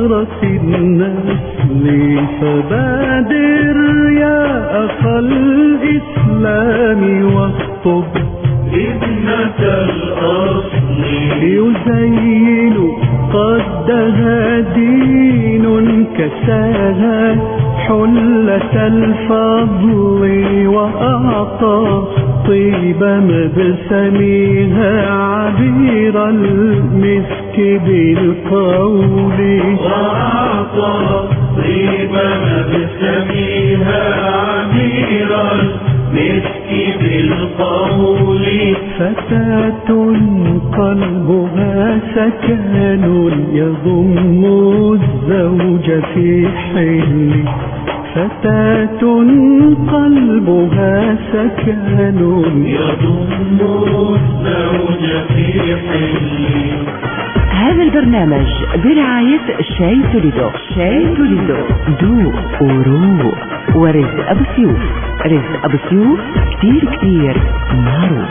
ثغرة النسل فبادر يا أخا الإسلام واخطب ابنة الأصل يزين قدها دين كساها حلة الفضل وأعطى طيب مبسمها عبير المسك بالقول وأعطى طيب مبسمها عبير المسك بالقول فتاة قلبها سكن يضم الزوج في حل فتاة قلبها سكن يضم الزوج في حل. هذا البرنامج برعاية شاي توليدو. شاي توليدو ذوق وروق. ورزق أبو سيوف. رزق أبو سيوف كتير معروف.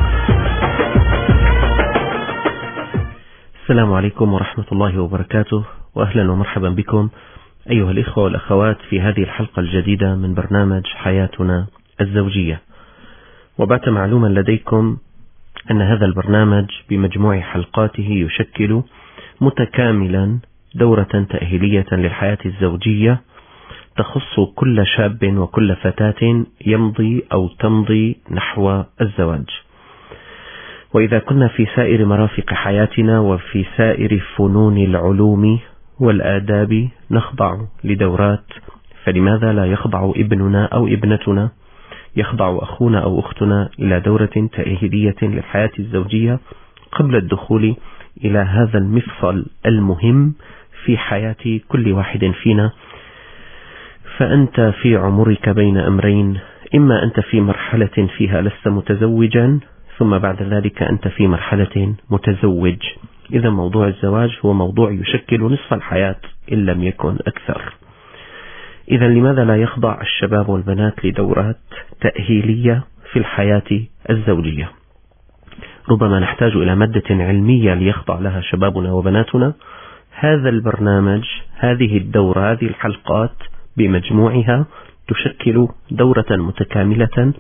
السلام عليكم ورحمة الله وبركاته، وأهلا ومرحبا بكم أيها الإخوة والأخوات في هذه الحلقة الجديدة من برنامج حياتنا الزوجية. وبات معلوما لديكم أن هذا البرنامج بمجموع حلقاته يشكل متكاملا دورة تأهيلية للحياة الزوجية تخص كل شاب وكل فتاة يمضي أو تمضي نحو الزواج. وإذا كنا في سائر مرافق حياتنا وفي سائر فنون العلوم والآداب نخضع لدورات، فلماذا لا يخضع ابننا أو ابنتنا، يخضع أخونا أو أختنا إلى دورة تأهيلية للحياة الزوجية قبل الدخول إلى هذا المفصل المهم في حياة كل واحد فينا؟ فأنت في عمرك بين أمرين، إما أنت في مرحلة فيها لست متزوجا، ثم بعد ذلك أنت في مرحلة متزوج. إذا موضوع الزواج هو موضوع يشكل نصف الحياة إن لم يكن أكثر. إذا لماذا لا يخضع الشباب والبنات لدورات تأهيلية في الحياة الزوجية؟ ربما نحتاج إلى مادة علمية ليخضع لها شبابنا وبناتنا. هذا البرنامج، هذه الدورة، هذه الحلقات بمجموعها تشكل دورة متكاملة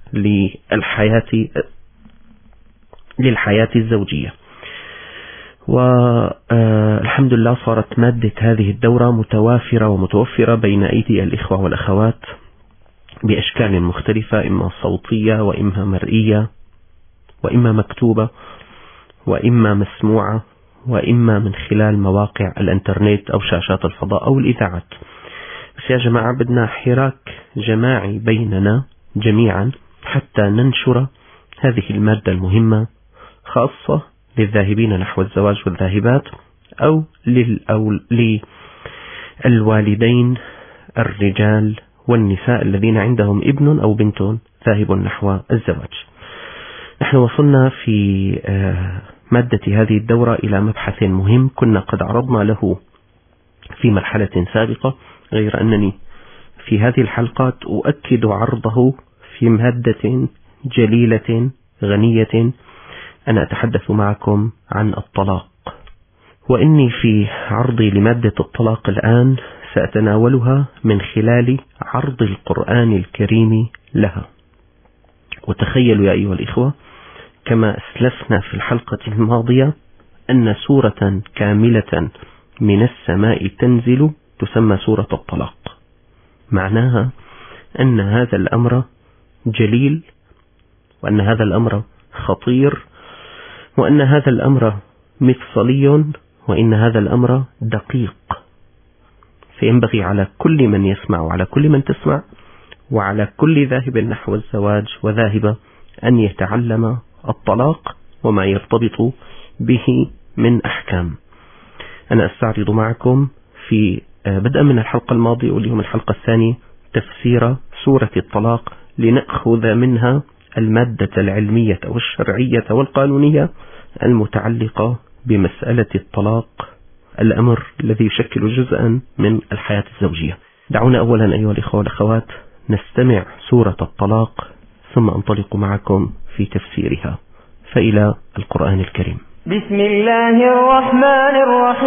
للحياة الزوجية. والحمد لله صارت مادة هذه الدورة متوافرة ومتوفرة بين أيدي الإخوة والأخوات بأشكال مختلفة، إما صوتية وإما مرئية وإما مكتوبة وإما مسموعة وإما من خلال مواقع الانترنت أو شاشات الفضاء أو الإذاعات. بس يا جماعة بدنا حراك جماعي بيننا جميعا حتى ننشر هذه المادة المهمة، خاصة للذاهبين نحو الزواج والذاهبات، أو للوالدين الرجال والنساء الذين عندهم ابن أو بنت ذاهب نحو الزواج. نحن وصلنا في مادة هذه الدورة إلى مبحث مهم كنا قد عرضنا له في مرحلة سابقة، غير أنني في هذه الحلقات أؤكد عرضه في مادة جليلة غنية. أنا أتحدث معكم عن الطلاق، وإني في عرضي لمادة الطلاق الآن سأتناولها من خلال عرض القرآن الكريم لها. وتخيلوا يا أيها الإخوة، كما أسلفنا في الحلقة الماضية أن سورة كاملة من السماء تنزل تسمى سورة الطلاق. معناها أن هذا الأمر جليل، وأن هذا الأمر خطير، وأن هذا الأمر مفصلي، وإن هذا الأمر دقيق. فينبغي على كل من يسمع وعلى كل من تسمع وعلى كل ذاهب نحو الزواج وذاهبة أن يتعلم الطلاق وما يرتبط به من أحكام. أنا أستعرض معكم في بدءا من الحلقة الماضية واليوم الحلقة الثانية تفسير سورة الطلاق، لنأخذ منها المادة العلمية والشرعية والقانونية المتعلقة بمسألة الطلاق، الأمر الذي يشكل جزءا من الحياة الزوجية. دعونا أولا أيها الإخوة والأخوات نستمع سورة الطلاق، ثم أنطلق معكم في تفسيرها. فإلى القرآن الكريم. بسم الله الرحمن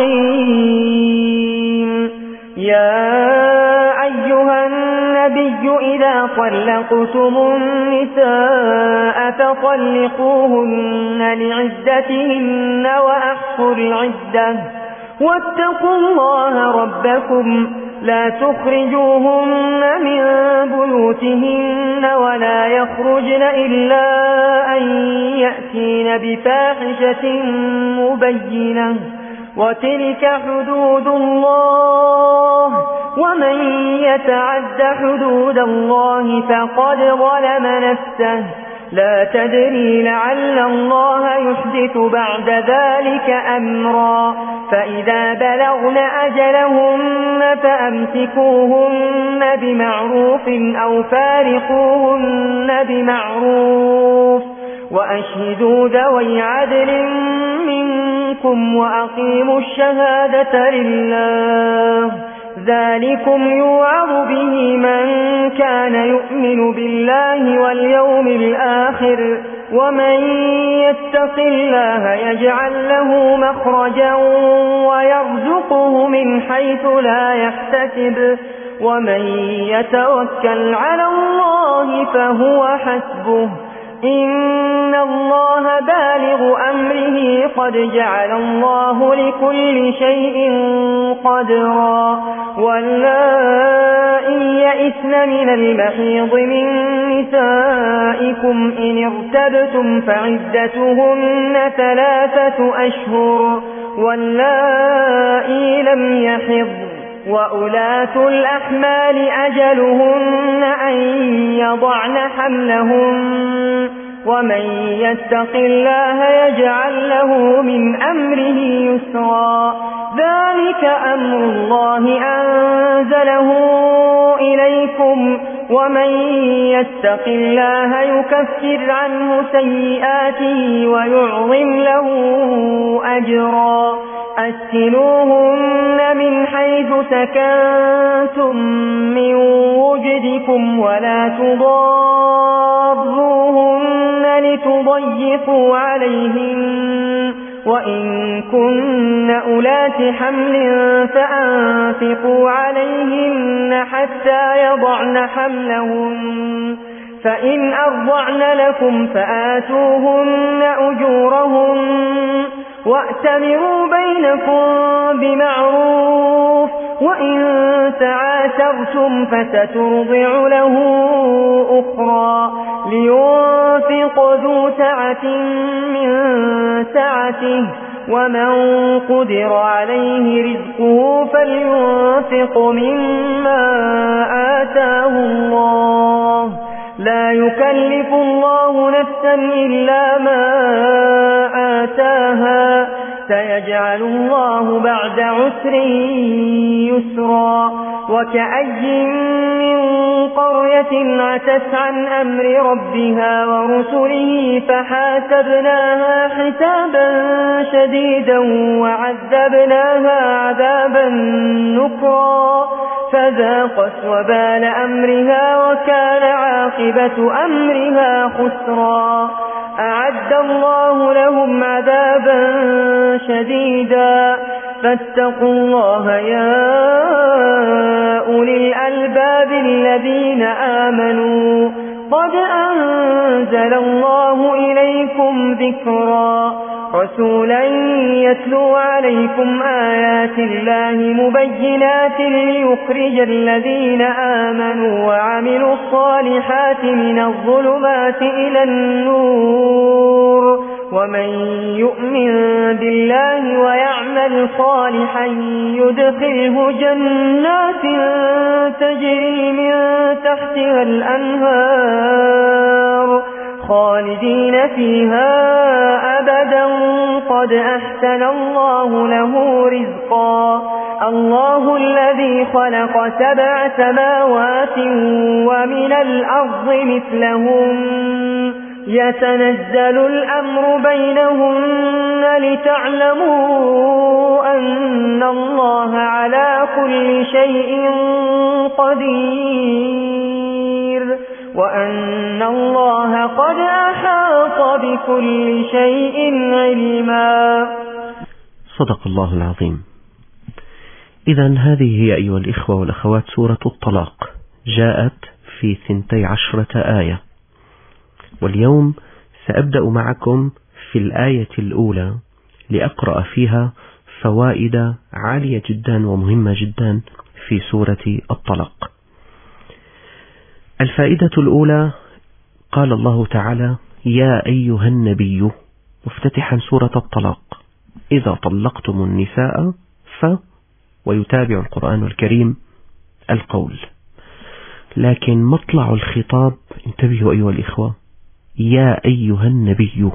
الرحيم. يا أيها النبي إذا طلقتم النساء فطلقوهن لعدتهن وأحصوا العدة واتقوا الله ربكم لا تخرجوهن من بيوتهن ولا يخرجن إلا أن يأتين بفاحشة مبينة وتلك حدود الله ومن يتعد حدود الله فقد ظلم نفسه لا تدري لعل الله يحدث بعد ذلك أمرا فإذا بلغن أجلهن فأمسكوهن بمعروف أو فارقوهن بمعروف وأشهدوا ذوي عدل منكم وأقيموا الشهادة لله ذلكم يوعظ به من كان يؤمن بالله واليوم الآخر ومن يتق الله يجعل له مخرجا ويرزقه من حيث لا يحتسب ومن يتوكل على الله فهو حسبه إن الله بالغ أمره قد جعل الله لكل شيء قدرا واللائي يئسن من المحيض من نسائكم إن ارتبتم فعدتهن 3 أشهر واللائي لم يحض وأولاة الأحمال أجلهن أن يضعن حملهن ومن يتق الله يجعل له من أمره يسرا ذلك أمر الله أنزله إليكم ومن يتق الله يكفر عنه سيئاته ويعظم له أجرا أسكنوهن من حيث سكنتم من وجدكم ولا تضاروهن لتضيقوا عليهن وإن كن أولات حمل فأنفقوا عليهن حتى يضعن حملهن فإن أرضعن لكم فآتوهن أجورهن وأتمروا بينكم بمعروف وإن تعاسرتم فسترضع له أخرى لينفق ذو سعة من سعته ومن قدر عليه رزقه فلينفق مما آتاه الله لا يكلف الله نفسا إلا ما آتاها سيجعل الله بعد عسر يسرا وكأي من قرية عتت عن أمر ربها ورسله فحاسبناها حسابا شديدا وعذبناها عذابا نكرا فذاقت وبال أمرها وكان عاقبة أمرها خسرا أعد الله لهم عذابا شديدا فاتقوا الله يا أولي الألباب الذين آمنوا قد أنزل الله إليكم ذكرا رسولا يتلو عليكم آيات الله مبينات ليخرج الذين آمنوا وعملوا الصالحات من الظلمات إلى النور ومن يؤمن بالله ويعمل صالحا يدخله جنات تجري من تحتها الأنهار خالدين فيها أبدا قد أحسن الله له رزقا الله الذي خلق 7 سماوات ومن الأرض مثلهم يتنزل الأمر بينهن لتعلموا أن الله على كل شيء قدير وأن الله قد أحاط كل شيء علما. صدق الله العظيم. إذن هذه هي أيها الإخوة والأخوات سورة الطلاق، جاءت في 12 آية، واليوم سأبدأ معكم في الآية الأولى لأقرأ فيها فوائد عالية جدا ومهمة جدا في سورة الطلاق. الفائدة الأولى، قال الله تعالى: يا أيها النبي، مفتتحا سورة الطلاق: إذا طلقتم النساء ويتابع القرآن الكريم القول. لكن مطلع الخطاب، انتبهوا أيها الإخوة، يا أيها النبي.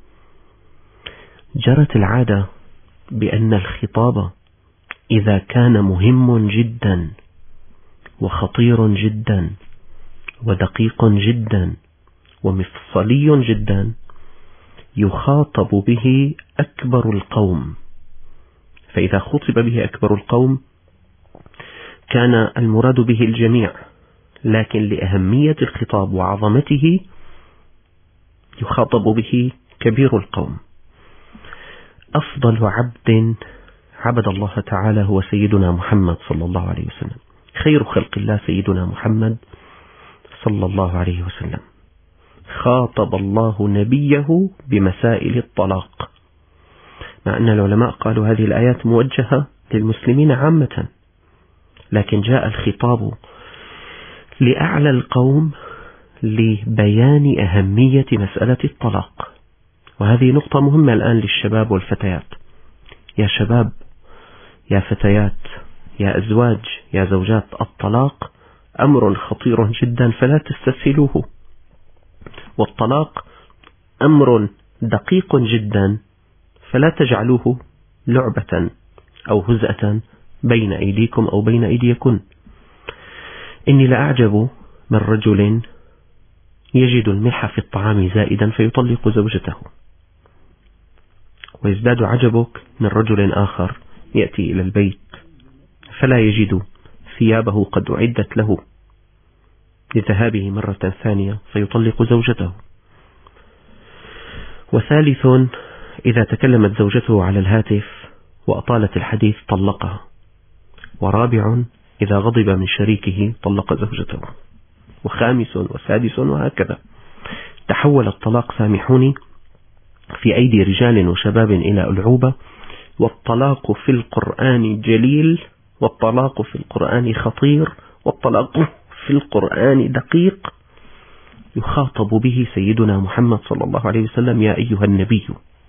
جرت العادة بأن الخطاب إذا كان مهم جدا وخطير جدا ودقيق جدا ومفصلي جدا يخاطب به أكبر القوم، فإذا خطب به أكبر القوم كان المراد به الجميع، لكن لأهمية الخطاب وعظمته يخاطب به كبير القوم. أفضل عبد الله تعالى هو سيدنا محمد صلى الله عليه وسلم، خير خلق الله سيدنا محمد صلى الله عليه وسلم. خاطب الله نبيه بمسائل الطلاق، مع أن العلماء قالوا هذه الآيات موجهة للمسلمين عامة، لكن جاء الخطاب لأعلى القوم لبيان أهمية مسألة الطلاق. وهذه نقطة مهمة الآن للشباب والفتيات. يا شباب، يا فتيات، يا أزواج، يا زوجات، الطلاق أمر خطير جدا فلا تستسهلوه، والطلاق أمر دقيق جدا فلا تجعلوه لعبة أو هزءة بين أيديكم أو بين أيديكن. إني لأعجب من رجل يجد الملح في الطعام زائدا فيطلق زوجته، ويزداد عجبك من رجل آخر يأتي إلى البيت فلا يجد ثيابه قد أعدت له لذهابه مرة ثانية فيطلق زوجته. وثالث، إذا تكلمت زوجته على الهاتف وأطالت الحديث طلقها. ورابع، إذا غضب من شريكه طلق زوجته. وخامس وسادس وهكذا. تحول الطلاق، سامحوني، في أيدي رجال وشباب إلى ألعوبة. والطلاق في القرآن جليل، والطلاق في القرآن خطير، والطلاق في القرآن دقيق، يخاطب به سيدنا محمد صلى الله عليه وسلم: يا أيها النبي.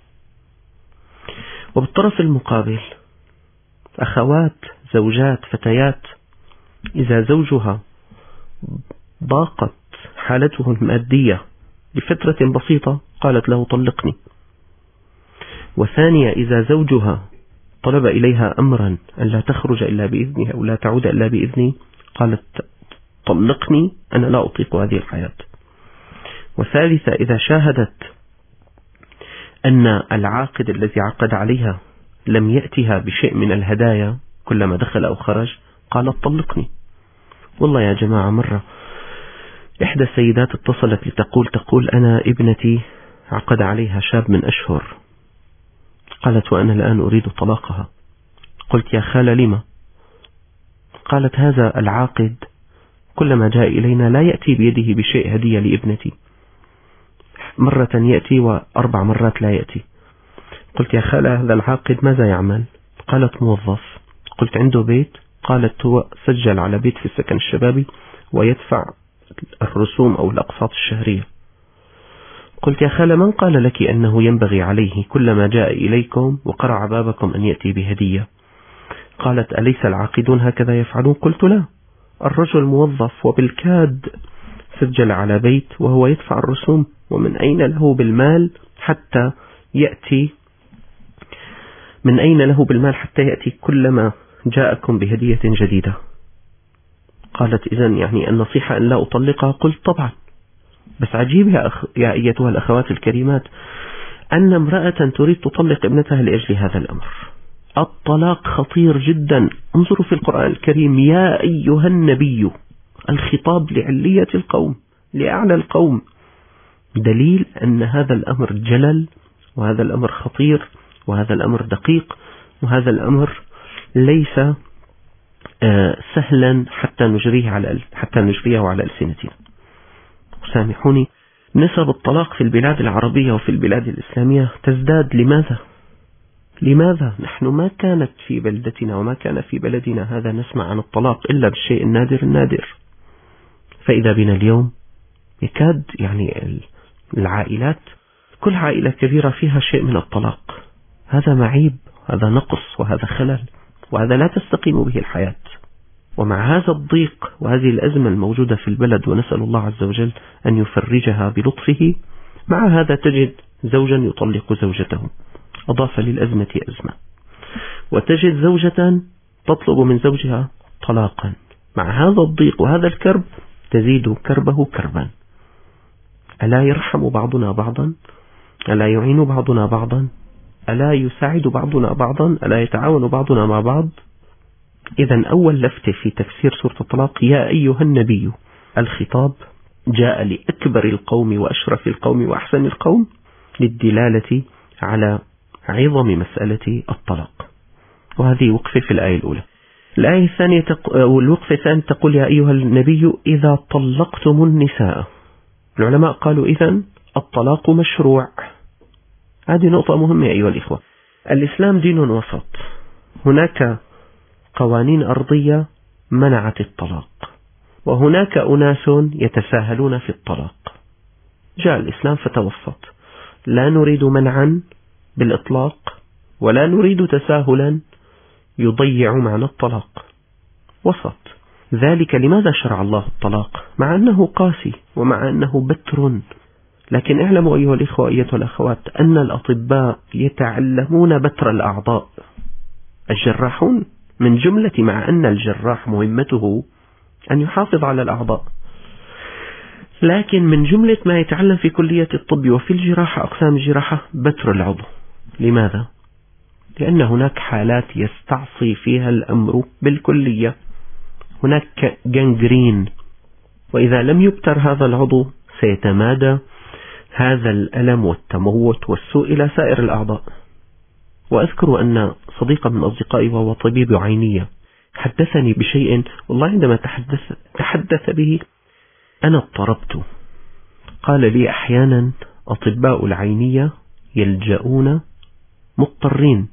وبالطرف المقابل أخوات، زوجات، فتيات، إذا زوجها ضاقت حالته المادية لفترة بسيطة قالت له طلقني. وثانية، إذا زوجها طلب إليها أمرا أن لا تخرج إلا بإذنه أو لا تعود إلا بإذنه قالت طلقني، أنا لا أطيق هذه الحياة. وثالثة، إذا شاهدت أن العاقد الذي عقد عليها لم يأتها بشيء من الهدايا كلما دخل أو خرج قالت طلقني. والله يا جماعة، مرة إحدى السيدات اتصلت تقول أنا ابنتي عقد عليها شاب من أشهر، قالت وأنا الآن أريد طلاقها. قلت يا خالة لما؟ قالت هذا العاقد كلما جاء إلينا لا يأتي بيده بشيء هدية لابنتي، مرة يأتي و4 مرات لا يأتي. قلت يا خالة هذا العاقد ماذا يعمل؟ قالت موظف. قلت عنده بيت؟ قالت هو سجل على بيت في السكن الشبابي ويدفع الرسوم أو الأقساط الشهرية. قلت يا خالة من قال لك أنه ينبغي عليه كلما جاء إليكم وقرع بابكم أن يأتي بهدية؟ قالت أليس العاقدون هكذا يفعلون؟ قلت لا، الرجل موظف وبالكاد سجل على بيت وهو يدفع الرسوم، ومن أين له بالمال حتى يأتي كلما جاءكم بهدية جديدة؟ قالت إذن يعني النصيحة أن لا أطلقها؟ قلت طبعا، بس عجيب يا أيتها الأخوات الكريمات أن امرأة تريد تطلق ابنتها لأجل هذا الأمر. الطلاق خطير جدا. انظروا في القرآن الكريم: يا أيها النبي، الخطاب لعلية القوم، لأعلى القوم. دليل أن هذا الأمر جلل، وهذا الأمر خطير، وهذا الأمر دقيق، وهذا الأمر ليس سهلا حتى نجريه على ألسنتنا. سامحوني، نسب الطلاق في البلاد العربية وفي البلاد الإسلامية تزداد. لماذا؟ نحن ما كانت في بلدتنا وما كان في بلدنا هذا نسمع عن الطلاق إلا بالشيء النادر. فإذا بنا اليوم يكاد العائلات، كل عائلة كبيرة فيها شيء من الطلاق. هذا معيب، هذا نقص، وهذا خلل، وهذا لا تستقيم به الحياة. ومع هذا الضيق وهذه الأزمة الموجودة في البلد، ونسأل الله عز وجل أن يفرجها بلطفه، مع هذا تجد زوجا يطلق زوجته، أضاف للأزمة أزمة، وتجد زوجة تطلب من زوجها طلاقا. مع هذا الضيق وهذا الكرب تزيد كربه كربا. ألا يرحم بعضنا بعضا؟ ألا يعين بعضنا بعضا؟ ألا يساعد بعضنا بعضا؟ ألا يتعاون بعضنا مع بعض؟ إذن أول لفتة في تفسير سورة الطلاق: يا أيها النبي. الخطاب جاء لأكبر القوم وأشرف القوم وأحسن القوم، للدلالة على عظم مسألة الطلاق. وهذه وقفة في الآية الأولى. الآية الثانية والوقفة الثانية تقول: يا أيها النبي إذا طلقتم النساء. العلماء قالوا إذن الطلاق مشروع. هذه نقطة مهمة أيها الإخوة. الإسلام دين وسط. هناك قوانين أرضية منعت الطلاق، وهناك أناس يتساهلون في الطلاق. جاء الإسلام فتوسط، لا نريد منعا بالإطلاق، ولا نريد تساهلا يضيع معنى الطلاق. وسط. ذلك لماذا شرع الله الطلاق؟ مع أنه قاسي ومع أنه بتر، لكن اعلموا أيها الإخوة أيتها الأخوات أن الأطباء يتعلمون بتر الأعضاء. الجراحون من جملة، مع أن الجراح مهمته أن يحافظ على الأعضاء، لكن من جملة ما يتعلم في كلية الطب وفي الجراحة أقسام الجراحة بتر العضو. لماذا؟ لأن هناك حالات يستعصي فيها الأمر بالكلية، هناك جنجرين، وإذا لم يبتر هذا العضو سيتمادى هذا الألم والتموت والسوء إلى سائر الأعضاء. وأذكر أن صديقا من أصدقائي وهو طبيب عينية حدثني بشيء والله عندما تحدث به أنا اضطربت. قال لي: أحيانا أطباء العينية يلجؤون مضطرين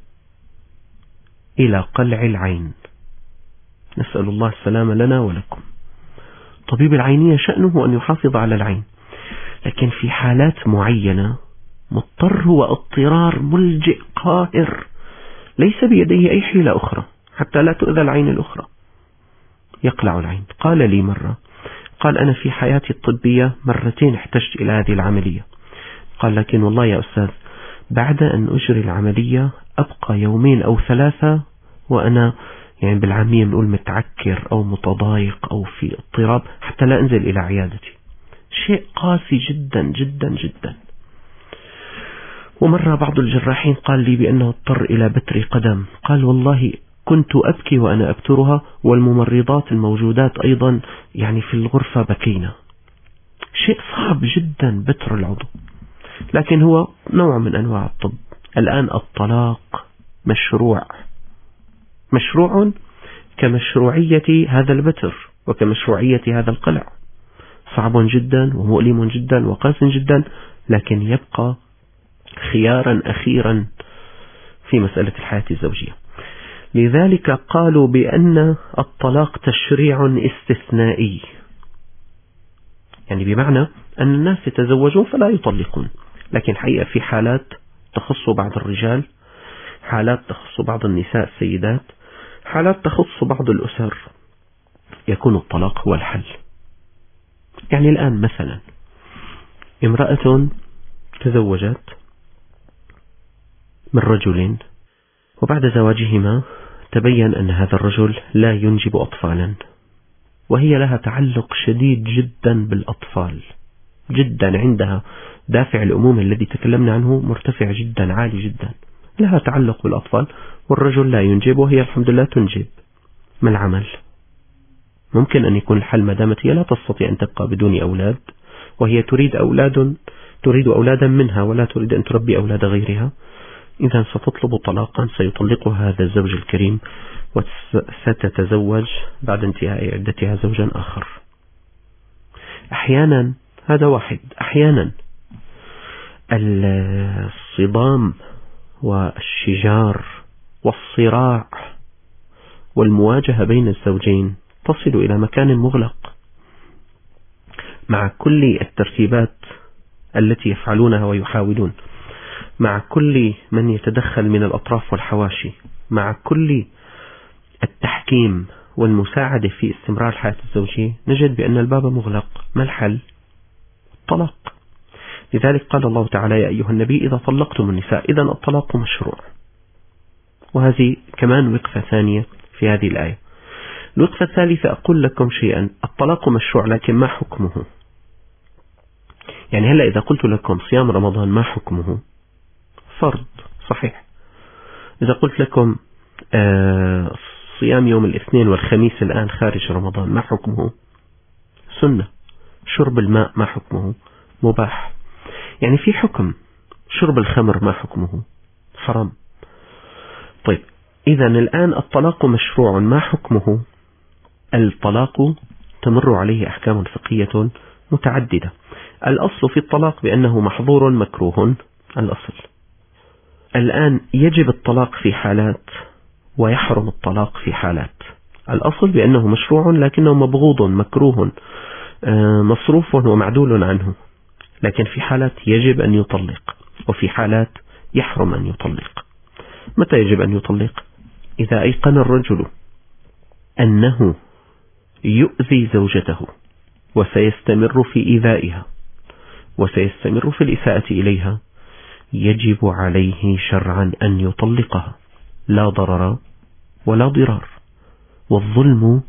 إلى قلع العين، نسأل الله السلامة لنا ولكم. طبيب العينية شأنه أن يحافظ على العين، لكن في حالات معينة مضطر واضطرار ملجئ قاهر، ليس بيديه أي حيلة أخرى حتى لا تؤذى العين الأخرى، يقلع العين. قال لي مرة، قال: أنا في حياتي الطبية مرتين احتجت إلى هذه العملية. قال: لكن والله يا أستاذ بعد أن أجري العملية أبقى يومين أو ثلاثة وأنا بالعامية نقول متعكر أو متضايق أو في اضطراب حتى لا أنزل إلى عيادتي. شيء قاسي جدا جدا جدا. ومرة بعض الجراحين قال لي بأنه اضطر إلى بتر قدم. قال: والله كنت أبكي وأنا أبترها، والممرضات الموجودات أيضا في الغرفة بكينا. شيء صعب جدا بتر العضو، لكن هو نوع من أنواع الطب. الآن الطلاق مشروع كمشروعية هذا البتر وكمشروعية هذا القلع. صعب جدا ومؤلم جدا وقاس جدا، لكن يبقى خيارا أخيرا في مسألة الحياة الزوجية. لذلك قالوا بأن الطلاق تشريع استثنائي، بمعنى أن الناس يتزوجون فلا يطلقون، لكن حقيقة في حالات تخص بعض الرجال، حالات تخص بعض النساء السيدات، حالات تخص بعض الأسر يكون الطلاق هو الحل. الآن مثلا امرأة تزوجت من رجل، وبعد زواجهما تبين أن هذا الرجل لا ينجب أطفالا، وهي لها تعلق شديد جدا بالأطفال جدا، عندها دافع الأمومة الذي تكلمنا عنه مرتفع جدا عالي جدا، لها تعلق بالأطفال، والرجل لا ينجب وهي الحمد لله تنجب. ما العمل؟ ممكن أن يكون الحل ما دامت هي لا تستطيع أن تبقى بدون أولاد وهي تريد أولاد تريد أولادا منها ولا تريد أن تربي أولاد غيرها، إذا ستطلب طلاقا سيطلقها هذا الزوج الكريم وستتزوج بعد انتهاء عدتها زوجا آخر. أحيانا هذا واحد، أحيانا الصدام والشجار والصراع والمواجهة بين الزوجين تصل إلى مكان مغلق مع كل الترتيبات التي يفعلونها ويحاولون، مع كل من يتدخل من الأطراف والحواشي، مع كل التحكيم والمساعدة في استمرار الحياة الزوجية، نجد بأن الباب مغلق. ما الحل؟ الطلاق. لذلك قال الله تعالى: يا أيها النبي إذا طلقتم النساء، إذن الطلاق مشروع. وهذه كمان وقفة ثانية في هذه الآية. الوقفة الثالثة أقول لكم شيئا: الطلاق مشروع لكن ما حكمه؟ يعني هلأ إذا قلت لكم صيام رمضان ما حكمه؟ فرض صحيح. إذا قلت لكم صيام يوم الاثنين والخميس الآن خارج رمضان ما حكمه؟ سنة. شرب الماء ما حكمه؟ مباح. يعني في حكم. شرب الخمر ما حكمه؟ حرام. طيب إذا الآن الطلاق مشروع، ما حكمه؟ الطلاق تمر عليه أحكام فقهية متعددة. الأصل في الطلاق بأنه محظور مكروه، الأصل. الآن يجب الطلاق في حالات ويحرم الطلاق في حالات. الأصل بأنه مشروع لكنه مبغوض مكروه مصروف ومعدول عنه، لكن في حالات يجب أن يطلق وفي حالات يحرم أن يطلق. متى يجب أن يطلق؟ إذا أيقن الرجل أنه يؤذي زوجته وسيستمر في إيذائها وسيستمر في الإساءة إليها، يجب عليه شرعا أن يطلقها، لا ضرر ولا ضرار. والظلم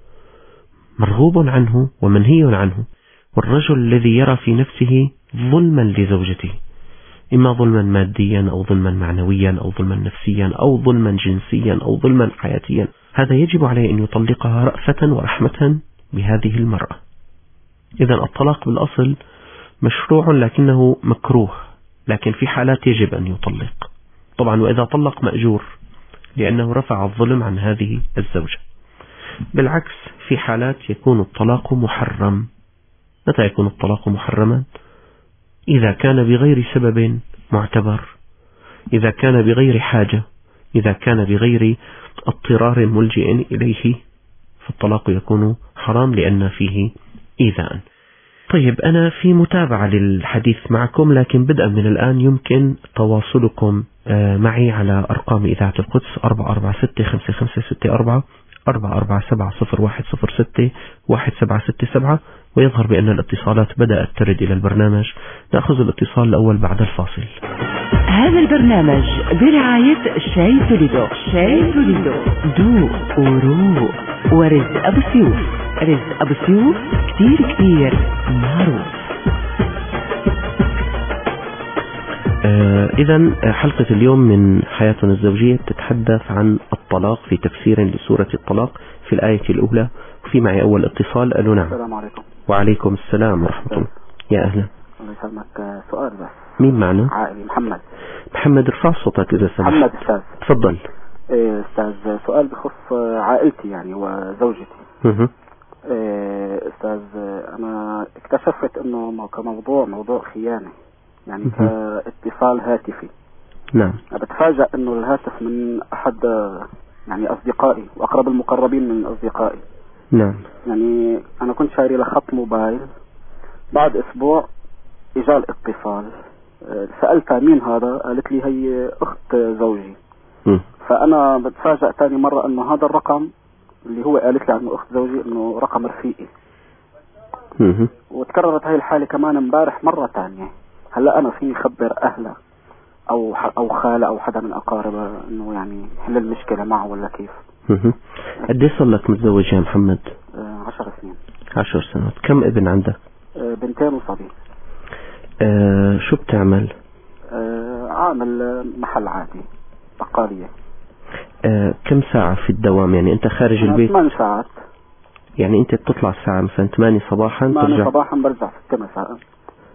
مرغوب عنه ومنهي عنه. والرجل الذي يرى في نفسه ظلما لزوجته، إما ظلما ماديا أو ظلما معنويا أو ظلما نفسيا أو ظلما جنسيا أو ظلما حياتيا، هذا يجب عليه أن يطلقها رأفة ورحمة بهذه المرأة. إذن الطلاق بالأصل مشروع لكنه مكروه، لكن في حالات يجب أن يطلق طبعا، وإذا طلق مأجور لأنه رفع الظلم عن هذه الزوجة. بالعكس في حالات يكون الطلاق محرم. متى يكون الطلاق محرما؟ إذا كان بغير سبب معتبر، إذا كان بغير حاجة، إذا كان بغير اضطرار ملجئ إليه، فالطلاق يكون حرام لأن فيه إيذاء. طيب أنا في متابعة للحديث معكم، لكن بدءا من الآن يمكن تواصلكم معي على أرقام إذاعة القدس 4465564 4470106 1767، ويظهر بأن الاتصالات بدأت ترد إلى البرنامج. نأخذ الاتصال الأول بعد الفاصل. هذا البرنامج برعاية شاي توليدو. شاي توليدو دو وروق ورزق أبو سيوف. رزق أبو سيوف كتير معروف. إذن حلقة اليوم من حياتنا الزوجية تتحدث عن الطلاق في تفسير لسورة الطلاق في الآية الأولى. وفي معي أول اتصال. ألو نعم. السلام عليكم. وعليكم السلام ورحمة الله. يا أهلا. الله يسلمك. سؤال بس. مين معنا؟ عائلي. محمد ارفع صوتك إذا سمحت. محمد أستاذ. تفضل. أستاذ سؤال بخص عائلتي يعني وزوجتي. أستاذ أنا اكتشفت إنه موضوع خيانة يعني كاتصال هاتفي. نعم. بتفاجأ إنه الهاتف من أحد يعني أصدقائي وأقرب المقربين من أصدقائي. نعم. يعني أنا كنت شاري له خط موبايل، بعد أسبوع إجا الاتصال، سألتها مين هذا؟ قالت لي هي أخت زوجي. فأنا بتفاجأ تاني مرة إنه هذا الرقم اللي هو قالت لي عنه أخت زوجي إنه رقم رفيقي. وتكررت هاي الحالة كمان امبارح مرة تانية. هلا أنا في خبر أهله أو خالة أو حدا من أقاربه إنه يعني حل المشكلة معه ولا كيف؟ قديش صار لك متزوج يا محمد؟ 10 سنين. 10 سنوات. كم ابن عندك؟ 2 وصبي. شو بتعمل؟ عامل محل عادي بقالية. كم ساعة في الدوام؟ يعني أنت خارج البيت 8 ساعات. يعني أنت بتطلع الساعة مثلا 8 صباحا 8 صباحا برجع 6 مساء.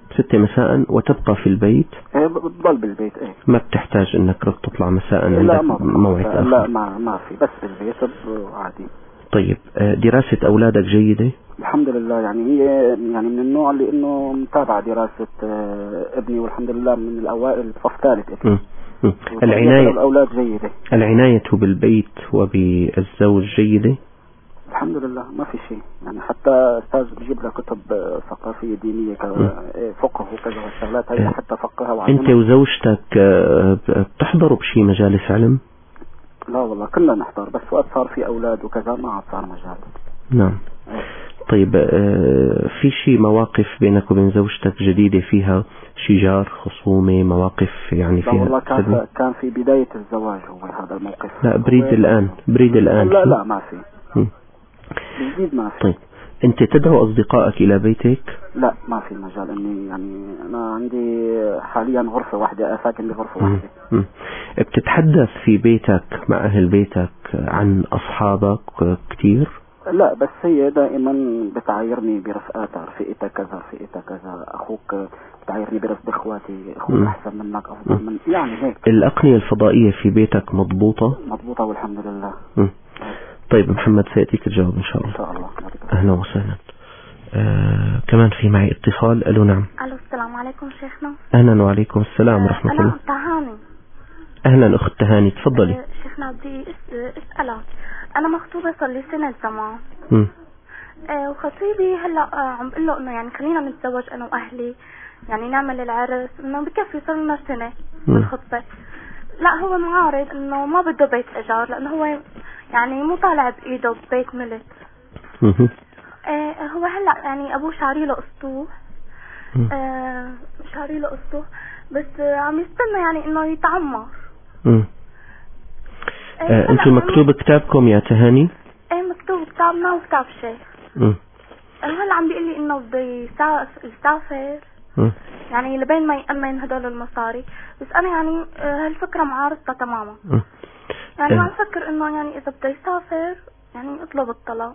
6 مساء وتبقى في البيت؟ بتضل بالبيت. ما بتحتاج انك تطلع مساء لا عندك موعد آخر؟ لا ما في، بس بالبيت عادي. طيب دراسة أولادك جيدة؟ الحمد لله، يعني هي يعني من النوع اللي انه متابع دراسة ابني، والحمد لله من الأوائل صف ثالث ابني. الأولاد جيدة. العناية بالبيت وبالزوج جيدة؟ الحمد لله ما في شيء، يعني حتى أستاذ بجيب له كتب ثقافية دينية فقه وكذا والشغلات هي حتى فقهها وعلمها. أنت وزوجتك بتحضروا بشي مجالس علم؟ لا والله كنا نحضر، بس وقت صار في أولاد وكذا ما عاد صار مجال. نعم. طيب في شي مواقف بينك وبين زوجتك جديدة فيها شجار خصومة، مواقف يعني فيها؟ والله كان في بداية الزواج هو هذا الموقف. لا بريد الآن. لا ما في جديد ما في. طيب أنت تدعو أصدقائك إلى بيتك؟ لا ما في مجال، إني يعني أنا عندي حاليا غرفة واحدة، ساكن بغرفة واحدة. بتتحدث في بيتك مع أهل بيتك عن أصحابك كتير؟ لا، بس هي دائما بتعايرني برفقاتها، رفقتها كذا رفقتها كذا، أخوك بتعايرني برفق إخواتي، أخوك أحسن منك أفضل من، يعني هيك. الأقنية الفضائية في بيتك مضبوطة والحمد لله. طيب محمد سيأتيك الجواب إن شاء الله. إن شاء الله. أهلا وسهلا. كمان في معي اتصال. ألو نعم. ألو السلام عليكم شيخنا. أهلا وعليكم السلام ورحمة الله. أنا تهاني. أهلا أخت تهاني، تفضلي. شيخنا بدي أسألك، أنا مخطوبة صار لي سنة زمان. وخطيبي هلا عم بقول له إنه يعني خلينا نتزوج أنا وأهلي، يعني نعمل العرس، إنه بكفي صار لنا سنة بالخطبة. لا هو معارض إنه ما بده بيت إيجار، لأنه هو يعني مو طالع بإيده ببيت ملك. هو هلا يعني أبوه شاري له أسطوح، بس عم يستنى يعني إنه يتعمر. أنتم مكتوب كتابكم يا تهاني؟ مكتوب كتابنا وكتاب الشيخ. هلا عم بيقول لي إنه بده يسافر، يعني لبين ما يأمن هدول المصاري، بس أنا يعني هالفكرة معارضتها تماما. يعني ما أفكر إنه يعني إذا بده يسافر يعني اطلب الطلاق.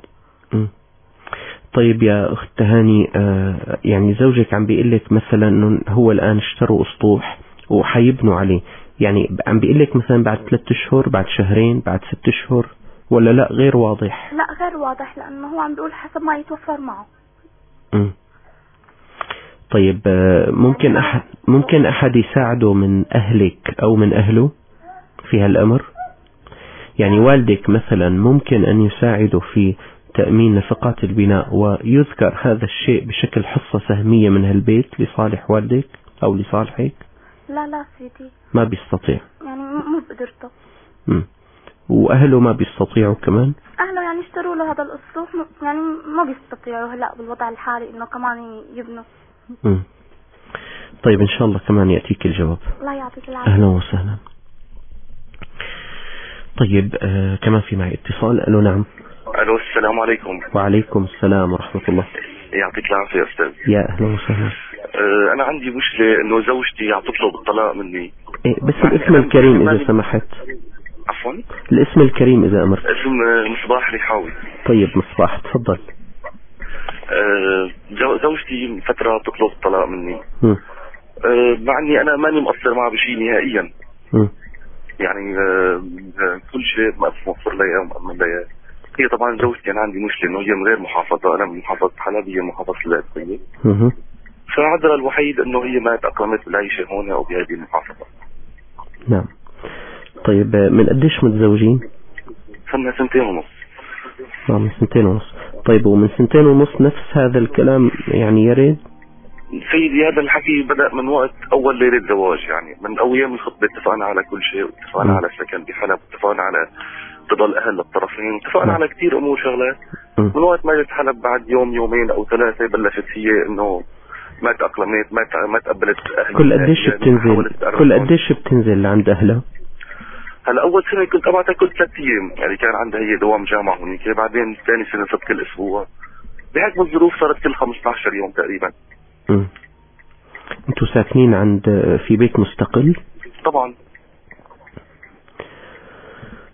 طيب يا أخت تهاني، يعني زوجك عم بيقول لك مثلا إنه هو الآن اشتروا أسطوح وحيبنوا عليه، يعني عم بيقول لك مثلا بعد 3 أشهر، بعد شهرين، بعد 6 أشهر، ولا لا غير واضح؟ لا غير واضح، لأنه هو عم بيقول حسب ما يتوفر معه. طيب ممكن أحد يساعده من أهلك أو من أهله في هالأمر؟ يعني والدك مثلا ممكن أن يساعده في تأمين نفقات البناء، ويذكر هذا الشيء بشكل حصة سهمية من هالبيت لصالح والدك أو لصالحك؟ لا سيدي ما بيستطيع، يعني مو بقدرته. وأهله ما بيستطيعوا كمان؟ أهله يعني اشتروا له هذا الأسطوح، يعني ما بيستطيعوا هلأ بالوضع الحالي إنه كمان يبنوا. طيب إن شاء الله كمان يأتيك الجواب. الله يعطيك العافية. أهلا وسهلا. طيب كمان في معي اتصال. ألو نعم. ألو السلام عليكم. وعليكم السلام ورحمة الله. يعطيك العافية يا أستاذ. يا أهلا وسهلا. أنا عندي مشكلة إنه زوجتي تطلب الطلاق مني. بس الاسم الكريم إذا سمحت. عفوا؟ الاسم الكريم إذا أمرت. اسم مصباح رحاوي. طيب مصباح تفضل. زوجتي فترة تطلب الطلاق مني. مع إني أنا ماني مقصر معها بشيء نهائيا. يعني كل شيء موفر لي ومأمن لي. هي طبعا زوجتي أنا عندي مشكلة إنه هي من غير محافظة، أنا من محافظة حلب، هي محافظة اللاذقية. فعذرها الوحيد إنه هي ما تأقلمت بالعيشة هون أو بهذه المحافظة. نعم. طيب من قديش متزوجين؟ صرنا 2.5 سنين. من 2.5 سنين. طيب ومن 2.5 سنين نفس هذا الكلام يعني يريد؟ سيدي هذا الحكي بدأ من وقت أول ليلة زواج، يعني من أيام الخطبة اتفقنا على كل شيء، واتفقنا على السكن بحلب، اتفقنا على رضا الأهل للطرفين، اتفقنا على كثير أمور شغلات. من وقت ما جت حلب بعد يوم يومين أو 3 بلشت هي إنه ما تأقلمت، ما تقبلت أهلي. كل قديش بتنزل لعند أهلها؟ هلا أول سنة كنت أبعتها كل 3 أيام، يعني كان عندها هي دوام جامعة هونيك. بعدين ثاني سنة صرت كل أسبوع. بهيك الظروف صارت كل 15 يوم تقريبا. انتوا ساكنين عند في بيت مستقل؟ طبعا.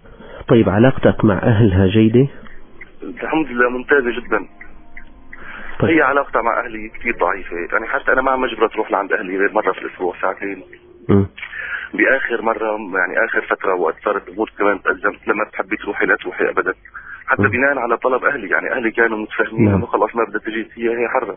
طيب علاقتك مع أهلها جيدة؟ الحمد لله ممتازة جدا. طيب. هي علاقتها مع أهلي كثير ضعيفة، يعني حتى أنا ما عم مجبرة تروح لعند أهلي غير مرة في الأسبوع ساعتين. بآخر مرة يعني آخر فترة وقت صارت الأمور كمان تأزمت، لما تحبي تروحي لا تروحي أبدا، حتى بناء على طلب أهلي. يعني أهلي كانوا متفاهمين إنه خلاص ما بدها تجي، هي حرة.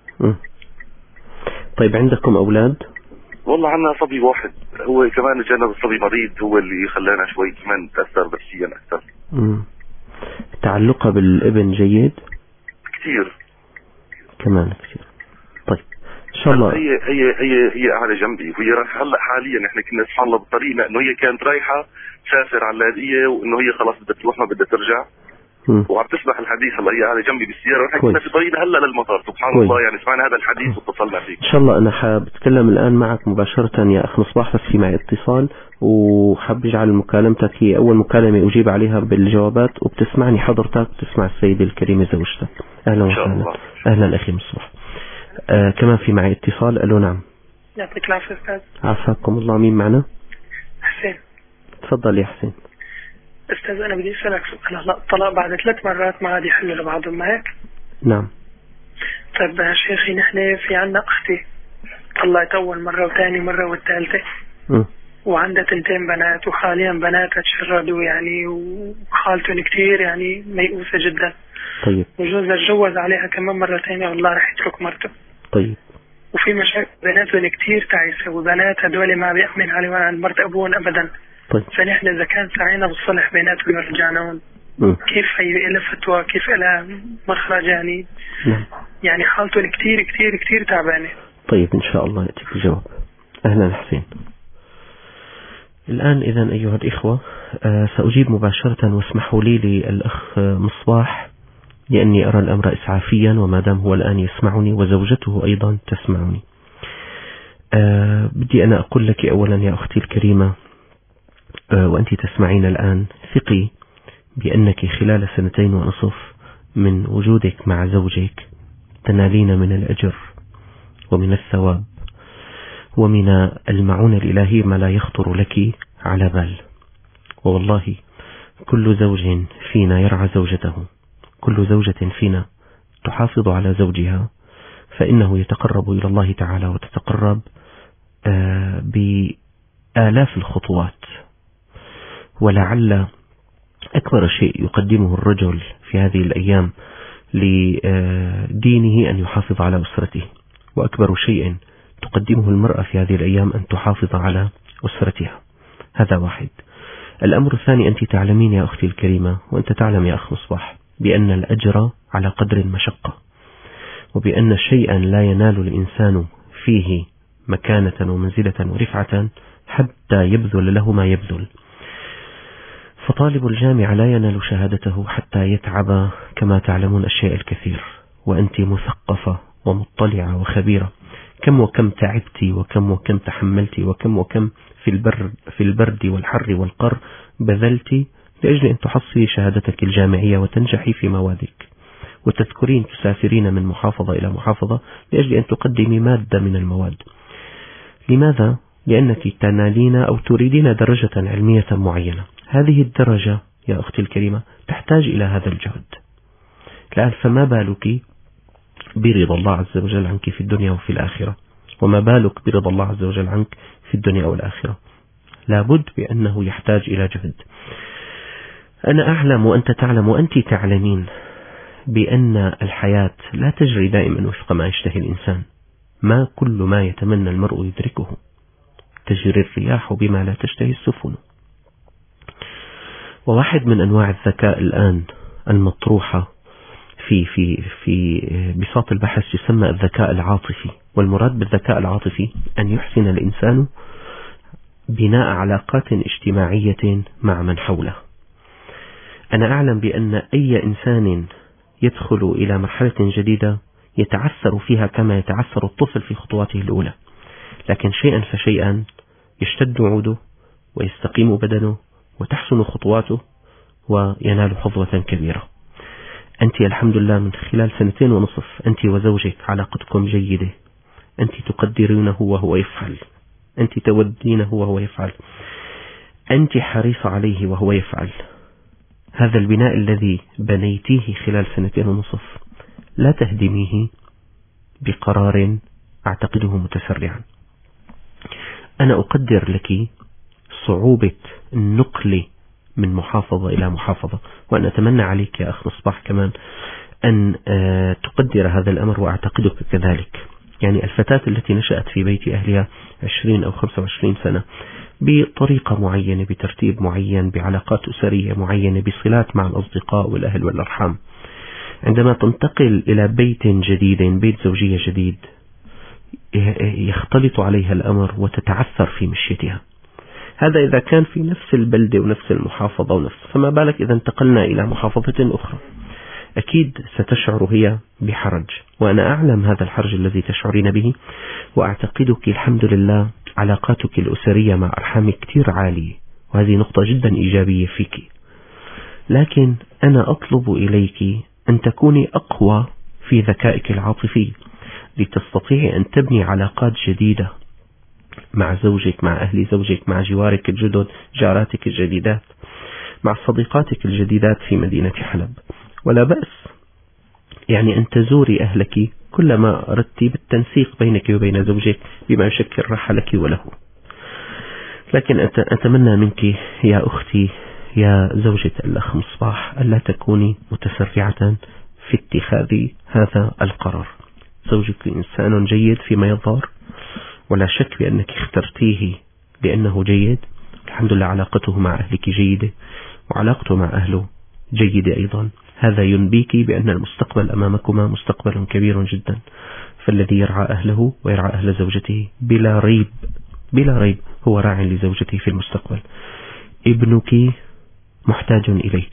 طيب عندكم أولاد؟ والله عنا صبي واحد، هو كمان جانا الصبي مريض، هو اللي خلانا شوي كمان نتأثر نفسيا أكثر. تعلقها بالابن جيد؟ كثير كمان كثير. طيب إن شاء الله. هي قاعدة جنبي، وهي رايحة هلا حاليا. احنا كنا سبحان الله بالطريق، لأنه هي كانت رايحة تسافر على اللاذقية، وإنه هي خلاص بدها تروح ما بدها ترجع. وعم تسمح الحديث. هلا هي قاعدة جنبي بالسيارة، ونحن كنا في طريقنا هلا للمطار. سبحان الله، يعني سمعنا هذا الحديث واتصلنا فيك. إن شاء الله أنا حاب أتكلم الآن معك مباشرة يا أخ مصباح، بس في معي اتصال، وحاب أجعل مكالمتك هي أول مكالمة أجيب عليها بالجوابات، وبتسمعني حضرتك وبتسمع السيدة الكريمة زوجتك. أهلا وسهلا. أهلا أخي مصباح. كمان في معي اتصال. ألو نعم. يعطيك العافية أستاذ. عافاكم الله. مين معنا؟ حسين. تفضل يا حسين. أستاذ أنا بدي أسألك سؤال. هلا الطلاق بعد 3 مرات ما عاد يحل لبعضهم، ما هيك؟ نعم. طيب يا شيخي، نحن في عنا أختي طلعت أول مرة وثاني مرة والثالثة، وعندها 2 بنات، وحاليا بناتها تشردوا يعني، وخالتهم كتير يعني ميؤوسة جدا. طيب. وجوزها تجوز عليها كمان مرة ثانية، والله رح يترك مرته. طيب. وفي مشاكل بناتهم كتير تعيسة، وبنات هدول ما بيأمن عليهم عن مرت أبوهم أبدا. طيب. فنحن إذا كان سعينا بالصلح بيناتهم ورجعناهم، كيف هي لها فتوى، كيف لها مخرج يعني؟ يعني حالتهم كتير كتير كتير تعبانة. طيب إن شاء الله يأتيك الجواب. أهلا حسين. الآن إذن أيها الإخوة سأجيب مباشرة، واسمحوا لي للأخ مصباح لأني أرى الأمر إسعافيا، وما دام هو الآن يسمعني وزوجته أيضا تسمعني. بدي أنا أقول لك أولا يا أختي الكريمة، وأنت تسمعين الآن، ثقي بأنك خلال 2.5 سنين من وجودك مع زوجك تنالين من الأجر ومن الثواب ومن المعونة الإلهية ما لا يخطر لك على بال. والله كل زوج فينا يرعى زوجته، كل زوجة فينا تحافظ على زوجها، فإنه يتقرب إلى الله تعالى وتتقرب بآلاف الخطوات. ولعل أكبر شيء يقدمه الرجل في هذه الأيام لدينه أن يحافظ على أسرته، وأكبر شيء تقدمه المرأة في هذه الأيام أن تحافظ على أسرتها. هذا واحد. الأمر الثاني، أنت تعلمين يا أختي الكريمة، وأنت تعلم يا أخ مصباح، بأن الأجر على قدر المشقة، وبأن شيئا لا ينال الإنسان فيه مكانة ومنزلة ورفعة حتى يبذل له ما يبذل. فطالب الجامعة لا ينال شهادته حتى يتعب كما تعلمون الشيء الكثير، وأنت مثقفة ومطلعة وخبيرة. كم وكم تعبت، وكم تحملت، وكم في البرد والحر والقر بذلت لأجل أن تحصلي شهادتك الجامعية وتنجحي في موادك، وتذكرين تسافرين من محافظة إلى محافظة لأجل أن تقدمي مادة من المواد. لماذا؟ لأنك تنالين أو تريدين درجة علمية معينة. هذه الدرجة يا أختي الكريمة تحتاج إلى هذا الجهد. الآن فما بالك برضا الله عز وجل عنك في الدنيا وفي الآخرة؟ وما بالك برضا الله عز وجل عنك في الدنيا والآخرة؟ لابد بأنه يحتاج إلى جهد. أنا أعلم وأنت تعلم وأنت تعلمين بأن الحياة لا تجري دائما وفق ما يشتهي الإنسان. ما كل ما يتمنى المرء يدركه، تجري الرياح بما لا تشتهي السفن. وواحد من أنواع الذكاء الآن المطروحة في بساط البحث يسمى الذكاء العاطفي. والمراد بالذكاء العاطفي أن يحسن الإنسان بناء علاقات اجتماعية مع من حوله. أنا أعلم بأن أي إنسان يدخل إلى مرحلة جديدة يتعثر فيها كما يتعثر الطفل في خطواته الأولى، لكن شيئا فشيئا يشتد عوده ويستقيم بدنه وتحسن خطواته وينال حظوة كبيرة. أنت الحمد لله من خلال 2.5 سنين أنت وزوجك علاقتكم جيدة، أنت تقدرينه وهو يفعل، أنت تودينه وهو يفعل، أنت حريصة عليه وهو يفعل. هذا البناء الذي بنيتيه خلال 2.5 سنين لا تهدميه بقرار أعتقده متسرعا. أنا أقدر لك صعوبة النقل من محافظة إلى محافظة، وأنا أتمنى عليك يا أخ مصباح كمان أن تقدر هذا الأمر، وأعتقدك كذلك. يعني الفتاة التي نشأت في بيت أهلها 20 أو 25 سنة بطريقة معينة، بترتيب معين، بعلاقات أسرية معينة، بصلات مع الأصدقاء والأهل والأرحام، عندما تنتقل إلى بيت جديد، بيت زوجية جديد، يختلط عليها الأمر وتتعثر في مشيتها. هذا إذا كان في نفس البلدة ونفس المحافظة فما بالك إذا انتقلنا إلى محافظة أخرى. أكيد ستشعر هي بحرج، وأنا أعلم هذا الحرج الذي تشعرين به، وأعتقدك الحمد لله علاقاتك الأسرية مع أرحامك كتير عالية، وهذه نقطة جدا إيجابية فيك. لكن أنا أطلب إليك أن تكوني أقوى في ذكائك العاطفي لتستطيعي أن تبني علاقات جديدة مع زوجك، مع أهل زوجك، مع جوارك الجدد، جاراتك الجديدات، مع صديقاتك الجديدات في مدينة حلب. ولا بأس يعني أن تزوري أهلك كلما أردت بالتنسيق بينك وبين زوجك بما يشكل راحة لك وله. لكن أتمنى منك يا أختي يا زوجة الأخ مصباح ألا تكوني متسرعة في اتخاذ هذا القرار. زوجك إنسان جيد فيما يظهر، ولا شك بأنك اخترتيه لأنه جيد. الحمد لله علاقته مع أهلك جيدة، وعلاقته مع أهله جيدة أيضا. هذا ينبيك بأن المستقبل أمامكما مستقبل كبير جدا. فالذي يرعى أهله ويرعى أهل زوجته بلا ريب هو راع لزوجته في المستقبل. ابنك محتاج إليك،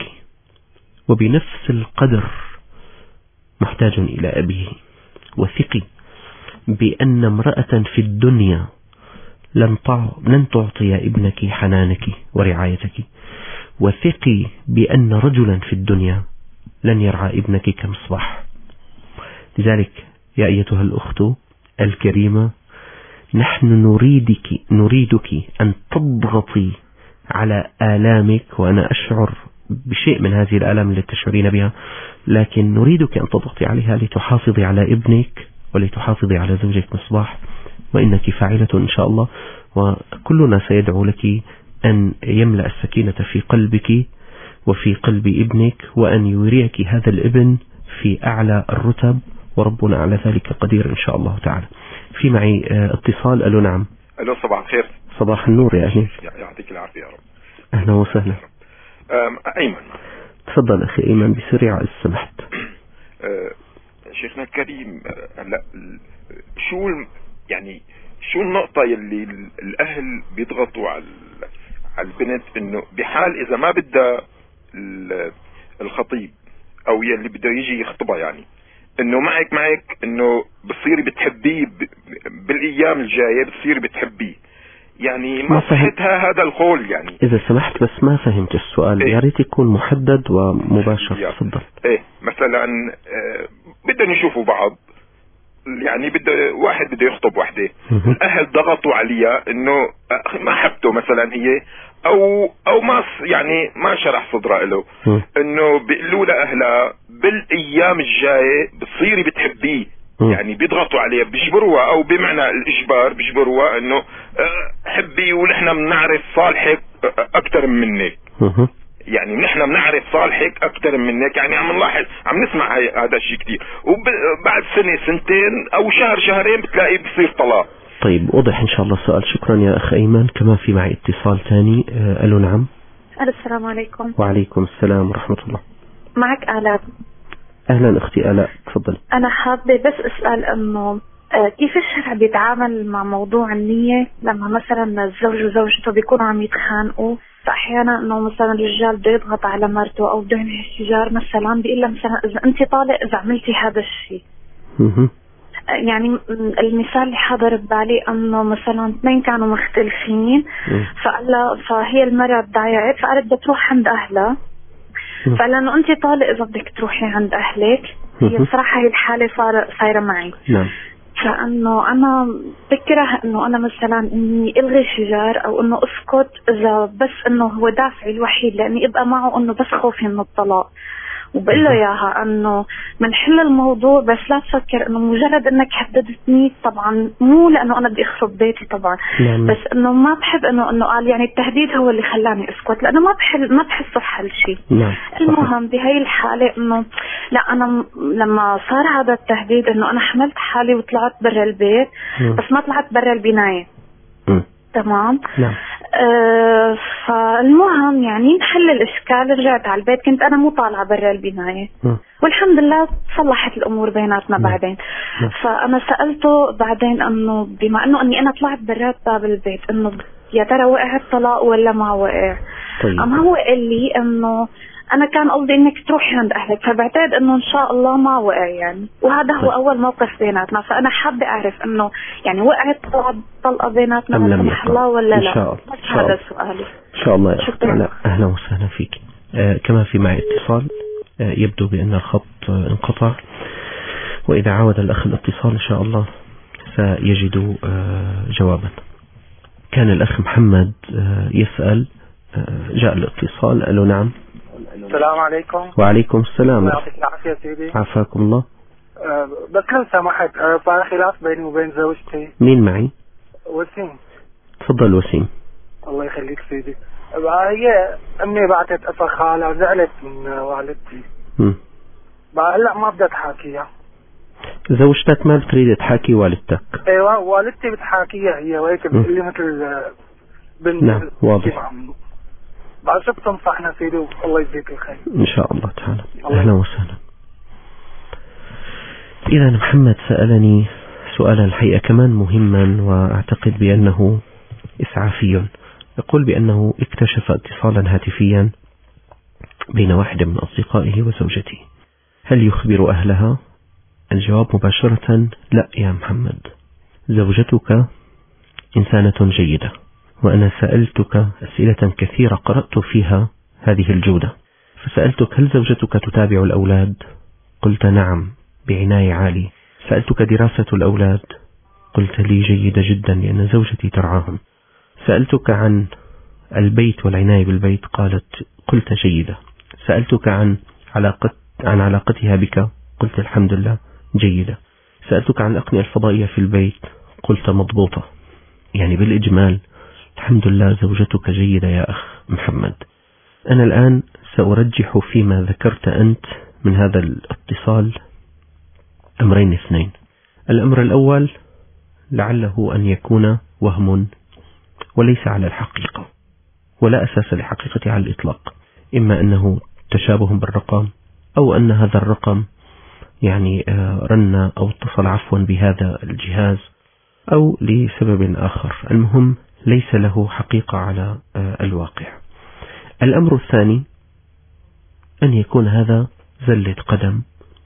وبنفس القدر محتاج إلى أبيه. وثقي بأن امرأة في الدنيا لن تعطي ابنك حنانك ورعايتك، وثقي بأن رجلا في الدنيا لن يرعى ابنك كمصباح. لذلك يا أيتها الأخت الكريمة، نحن نريدك أن تضغطي على آلامك، وأنا أشعر بشيء من هذه الآلام التي تشعرين بها، لكن نريدك أن تضغطي عليها لتحافظي على ابنك ولتحافظي على زوجك مصباح، وإنك فاعلة إن شاء الله. وكلنا سيدعو لك أن يملأ السكينة في قلبك وفي قلب ابنك، وأن يريك هذا الابن في أعلى الرتب، وربنا على ذلك قدير إن شاء الله تعالى. في معي اتصال. ألو نعم. ألو صباح الخير. صباح النور يا أهلين. يعطيك العافية يا رب. أهلا وسهلا. أيمن. تفضل أخي أيمن بسرعة إذا سمحت. شيخنا الكريم، هلا شو النقطة يلي الأهل بيضغطوا على البنت، إنه بحال إذا ما بدها الخطيب أو يلي بده يجي يخطبها، يعني إنه معك إنه بتصيري بتحبيه بالأيام الجاية، بتصيري بتحبيه. يعني ما صحتها هذا القول. يعني إذا سمحت بس ما فهمت السؤال. يا ريت يكون محدد ومباشر. تفضل. مثلا بدهم يشوفوا بعض، يعني واحد بده يخطب وحده، الأهل ضغطوا عليها إنه ما حبته مثلا هي، أو ما يعني ما شرح صدره له، إنه بيقولوا لأهلها بالأيام الجاية بتصيري بتحبيه. يعني بيضغطوا عليها، بيجبروها، او بمعنى الاجبار بيجبروها انه حبي ونحن بنعرف صالحك اكثر منك. يعني نحن بنعرف صالحك اكثر منك. يعني عم نلاحظ، عم نسمع هذا الشيء كثير، وبعد سنة سنتين او شهر شهرين بتلاقي بصير طلاق. طيب وضح ان شاء الله السؤال. شكرا يا اخ ايمن. كمان في معي اتصال ثاني. الو نعم. السلام عليكم. وعليكم السلام ورحمة الله. معك آلاء. اهلا اختي آلاء، تفضل. انا حابة بس اسأل انه كيف الشرع بيتعامل مع موضوع النية لما مثلا الزوج وزوجته بيكونوا عم يتخانقوا، فاحيانا انه مثلا الرجال بده يضغط على مرته او بده ينهي الشجار مثلا، بيقول لها مثلا اذا انت طالق اذا عملتي هذا الشيء. يعني المثال اللي حاضر ببالي انه مثلا اثنين كانوا مختلفين، فهي المرأة ضايعت فقالت بدها تروح عند اهلها، فقال انه انت طالق اذا بدك تروحي عند اهلك. هي بصراحة هي الحالة صايرة معي. نعم. فانه انا بكره انه انا مثلا اني الغي شجار او انه اسكت اذا بس انه هو دافعي الوحيد لاني ابقى معه، انه بس خوفي من الطلاق. وبقول له اياها انه منحل الموضوع، بس لا تفكر انه مجرد انك هددتني، طبعا مو لانه انا بدي اخرب بيتي طبعا، بس انه ما بحب انه قال يعني التهديد هو اللي خلاني اسكت، لانه ما بحسه حل شيء. المهم بهي الحاله انه لا، انا لما صار هذا التهديد انه انا حملت حالي وطلعت برا البيت، بس ما طلعت برا البنايه. تمام. فالمهم يعني نحل الاشكال، رجعت على البيت، كنت انا مو طالعه برا البنايه، والحمد لله صلحت الامور بيناتنا بعدين. فانا سالته بعدين انه بما انه اني انا طلعت برات باب البيت، انه يا ترى وقع الطلاق ولا ما وقع. اما هو قال لي انه انا كان قصدي انك تروحي عند اهلك، فبعتقد انه ان شاء الله ما وقع يعني، وهذا هو اول موقف بيناتنا. فانا حابه اعرف انه يعني وقعت طلقه بيناتنا لا سمح الله ولا لا. هذا سؤالي ان شاء الله. شكرا. اهلا وسهلا فيك. كما في معي اتصال، يبدو بان الخط انقطع، واذا عاود الاخ الاتصال ان شاء الله سيجد جوابا. كان الاخ محمد يسأل، جاء الاتصال. قال له نعم. السلام عليكم. وعليكم السلام. يعطيك العافية سيدي. عافاكم الله. بس لو سمحت، صار خلاف بيني وبين زوجتي. مين معي؟ وسيم. تفضل وسيم. الله يخليك سيدي. هي امي بعتت اثر خالة، زعلت من والدتي. هلا ما بدها تحاكيها. زوجتك ما بتريد تحاكي والدتك؟ ايوه، والدتي بتحاكيها هي، وهيك بتقول لي مثل بنت. نعم واضح. بعد شو بتنصحنا سيدي؟ والله يجزيك الخير. ان شاء الله تعالى. اهلا وسهلا. اذا محمد سألني سؤالا الحقيقة كمان مهما، واعتقد بانه اسعافي. يقول بانه اكتشف اتصالا هاتفيا بين واحد من اصدقائه وزوجته. هل يخبر اهلها؟ الجواب مباشرة لا يا محمد، زوجتك انسانة جيدة، وأنا سألتك أسئلة كثيرة قرأت فيها هذه الجودة. فسألتك هل زوجتك تتابع الأولاد؟ قلت نعم بعناية عالية. سألتك دراسة الأولاد؟ قلت لي جيدة جدا لأن زوجتي ترعاهم. سألتك عن البيت والعناية بالبيت؟ قلت جيدة. سألتك عن علاقتها بك؟ قلت الحمد لله جيدة. سألتك عن الأقنية الفضائية في البيت؟ قلت مضبوطة. يعني بالإجمال الحمد لله زوجتك جيدة يا أخ محمد. أنا الآن سأرجح فيما ذكرت أنت من هذا الاتصال أمرين اثنين. الأمر الأول لعله أن يكون وهم وليس على الحقيقة، ولا أساس لحقيقته على الإطلاق. إما أنه تشابه بالرقم، أو أن هذا الرقم يعني رن أو اتصل عفوا بهذا الجهاز، أو لسبب آخر. المهم ليس له حقيقة على الواقع. الأمر الثاني أن يكون هذا زلة قدم،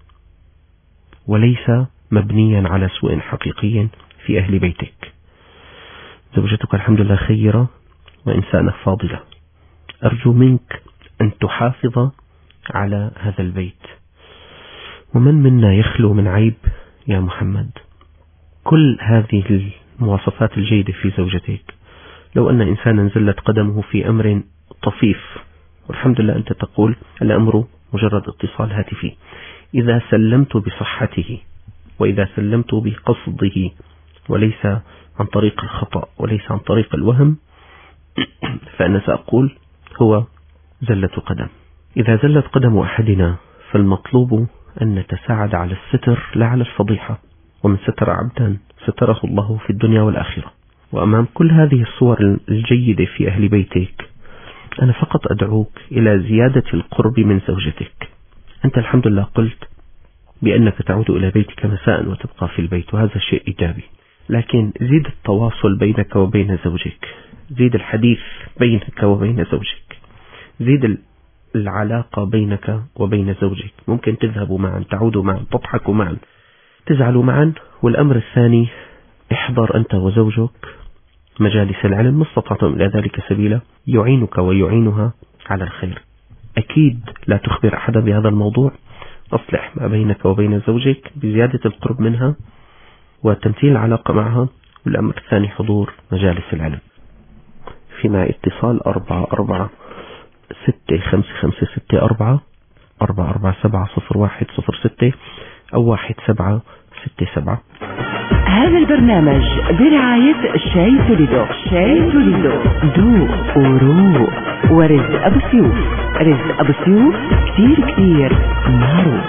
وليس مبنيا على سوء حقيقي في أهل بيتك. زوجتك الحمد لله خيرة وإنسانة فاضلة. أرجو منك أن تحافظ على هذا البيت. ومن منا يخلو من عيب يا محمد؟ كل هذه المواصفات الجيدة في زوجتك، لو أن إنسانا زلت قدمه في أمر طفيف، والحمد لله أنت تقول الأمر مجرد اتصال هاتفي، إذا سلمت بصحته وإذا سلمت بقصده وليس عن طريق الخطأ وليس عن طريق الوهم، فأنا سأقول هو زلة قدم. إذا زلت قدم أحدنا فالمطلوب أن نتساعد على الستر لا على الفضيحة. ومن ستر عبدا ستره الله في الدنيا والآخرة. وأمام كل هذه الصور الجيدة في أهل بيتك، أنا فقط أدعوك إلى زيادة القرب من زوجتك. أنت الحمد لله قلت بأنك تعود إلى بيتك مساء وتبقى في البيت، وهذا شيء إيجابي، لكن زيد التواصل بينك وبين زوجك، زيد الحديث بينك وبين زوجك، زيد العلاقة بينك وبين زوجك. ممكن تذهبوا معا، تعودوا معا، تضحكوا معا، تزعلوا معا. والأمر الثاني، احضر أنت وزوجك مجالس العلم ما استطعتم إلى ذلك سبيلا، يعينك ويعينها على الخير. أكيد لا تخبر أحدا بهذا الموضوع. أصلح ما بينك وبين زوجك بزيادة القرب منها وتمثيل العلاقة معها. والأمر الثاني حضور مجالس العلم. فيما اتصال 44655664 4470106 أو 1767. هذا البرنامج برعاية شاي توليدو. شاي توليدو ذوق وروق ورزق أبو سيوف. رزق أبو سيوف كتير معروف.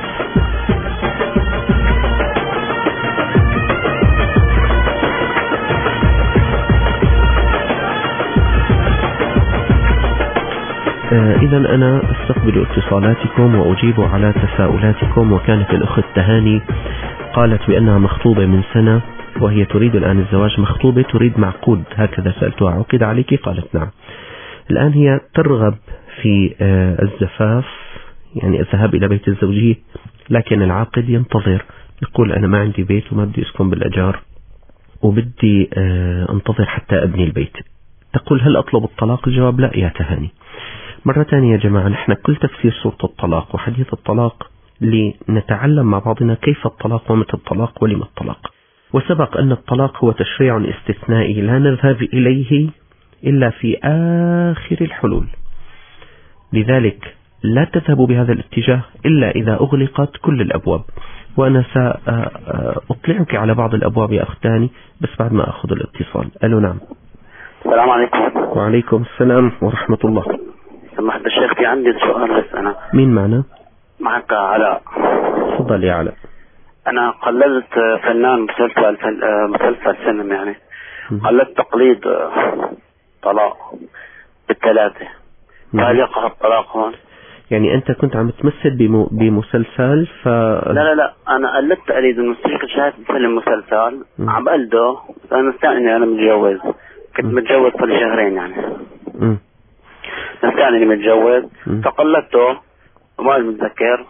إذا أنا أستقبل اتصالاتكم وأجيب على تساؤلاتكم. وكانت الأخت تهاني قالت بأنها مخطوبة من سنة وهي تريد الآن الزواج. مخطوبة تريد معقود، هكذا سألتها عقد عليك؟ قالت نعم. الآن هي ترغب في الزفاف، يعني الذهاب إلى بيت الزوجية، لكن العاقد ينتظر، يقول أنا ما عندي بيت وما بدي أسكن بالأجار وبدي أنتظر حتى أبني البيت. تقول هل أطلب الطلاق؟ الجواب لا يا تهاني. مرة ثانية يا جماعة، نحن كل تفسير سورة الطلاق وحديث الطلاق لنتعلم مع بعضنا كيف الطلاق ومتى الطلاق ولما الطلاق. وسبق أن الطلاق هو تشريع استثنائي لا نذهب إليه إلا في آخر الحلول، لذلك لا تذهبوا بهذا الاتجاه إلا إذا أغلقت كل الأبواب. وأنا سأطلعك على بعض الأبواب يا أختاني بس بعد ما أخذ الاتصال. ألو نعم. السلام عليكم. وعليكم السلام ورحمة الله. سمحت الشيخ، في عندي سؤال بس. أنا مين معنا؟ معك علاء. تفضل يا علاء. أنا قلدت فنان مسلسل سينما، يعني قلدت تقليد طلاق بالثلاثة. هل يقع الطلاق هون؟ يعني أنت كنت عم تمثل بمسلسل لا أنا قلدت تقليد الموسيقى. شاهدت فيلم مسلسل عم بقلده. أنا استعني، أنا متجوز، كنت متجوز صار لي شهرين يعني. استعني إني متجوز فقلدته وما متذكر.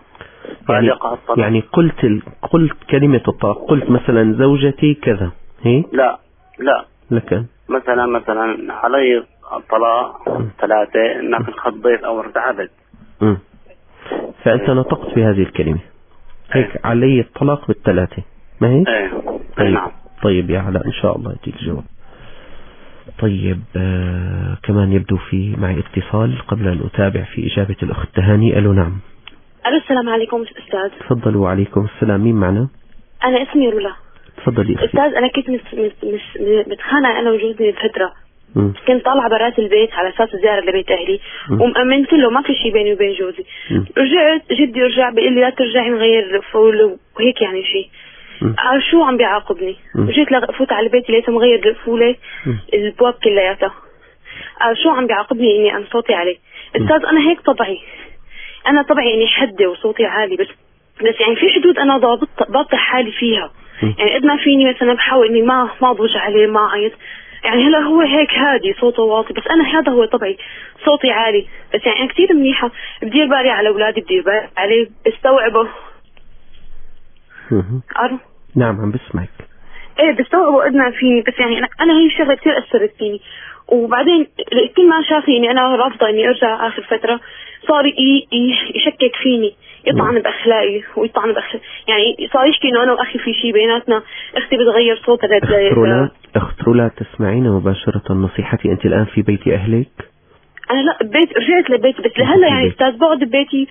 يعني قلت كلمة الطلاق، قلت مثلا زوجتي كذا هي؟ لا لكن مثلا علي الطلاق 3 انك انخضيت او ارتعبت. فأنت نطقت بهذه الكلمة هيك علي الطلاق بالثلاثة، ما هي؟ طيب. نعم. طيب يا علاء إن شاء الله يأتيك الجواب. طيب كمان يبدو في معي اتصال قبل أن أتابع في إجابة الأخت تهاني. ألو نعم. ألو السلام عليكم أستاذ. تفضلوا. وعليكم السلام. مين معنا؟ أنا اسمي رولا. تفضلي أختي. أستاذ أنا كنت متخانقة أنا وجوزي بفترة. كنت طالعة برات البيت على أساس زيارة لبيت أهلي ومأمنت له ما في شيء بيني وبين جوزي. رجعت جدي رجع بيقول لي لا ترجعي نغير فول وهيك يعني شيء. شو عم بيعاقبني؟ جيت فوت على البيت لقيته مغير الفولة البواب كلياتها. شو عم بيعاقبني إني أنا صوتي عليه. أستاذ أنا هيك طبعي، أنا طبعي إني حدة وصوتي عالي، بس يعني في حدود أنا ضابط حالي فيها. يعني قد ما فيني مثلا بحاول إني ما أضوج عليه، ما أعيط. يعني هلا هو هيك هادي صوته واطي، بس أنا هذا هو طبعي، صوتي عالي. بس يعني أنا كثير منيحة، بدير بالي على أولادي، بدير بالي عليه، بستوعبه. نعم عم بسمعك. إيه بستوعبه قد ما فيني، بس يعني أنا هي الشغلة كثير أثرت فيني. وبعدين كل ما شافني إني أنا رافضة إني أرجع آخر فترة صار يشكك فيني، يطعن بأخلاقي ويطعن بأخلاقي، يعني صار يشكي إنه أنا وأخي في شيء بيناتنا. أختي بتغير صوتها. أخت رولا تسمعين مباشرة نصيحتي، أنت الآن في بيت أهلك؟ أنا لا بيت، رجعت لبيت بس لهلا يعني أستاذ بقعد ببيتي.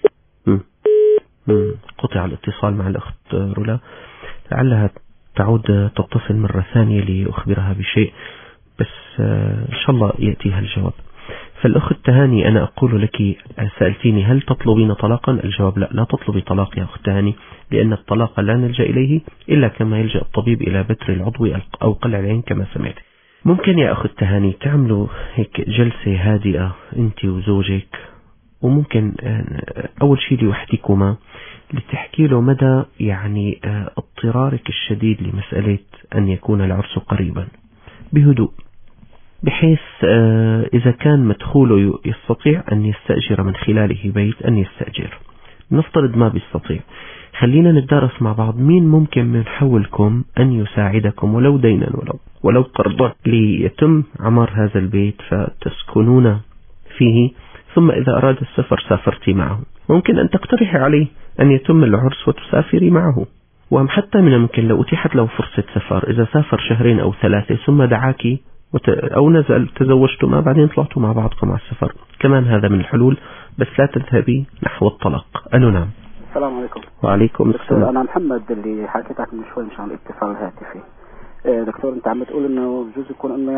قطع الاتصال مع الأخت رولا، لعلها تعود تتصل مرة ثانية لأخبرها بشيء، بس إن شاء الله يأتيها الجواب. فالأخت تهاني أنا أقول لك، سألتيني هل تطلبين طلاقا؟ الجواب لا تطلبي طلاق يا أخت تهاني، لأن الطلاق لا نلجأ إليه إلا كما يلجأ الطبيب إلى بتر العضو أو قلع العين كما سمعت. ممكن يا أخت تهاني تعملوا هيك جلسة هادئة أنت وزوجك، وممكن أول شيء لوحدكما لتحكي له مدى يعني اضطرارك الشديد لمسألة أن يكون العرس قريبا بهدوء، بحيث إذا كان مدخوله يستطيع أن يستأجر من خلاله بيت أن يستأجر. نفترض ما بيستطيع، خلينا نتدارس مع بعض مين ممكن من حولكم أن يساعدكم ولو دينا ولو قرضا ليتم عمار هذا البيت فتسكنون فيه، ثم إذا أراد السفر سافرتي معه. ممكن أن تقترحي عليه أن يتم العرس وتسافري معه، وحتى من الممكن لو أتيحت له فرصة سفر إذا سافر 2 أو 3 ثم دعاكي أو نزل تزوجتما بعدين طلعتوا مع بعضكم على السفر، كمان هذا من الحلول، بس لا تذهبي نحو الطلاق. ألو نعم. السلام عليكم. وعليكم السلام. أنا محمد اللي حكيتك من شوي مشان الاتصال الهاتفي. دكتور أنت عم تقول إنه بجوز يكون إنه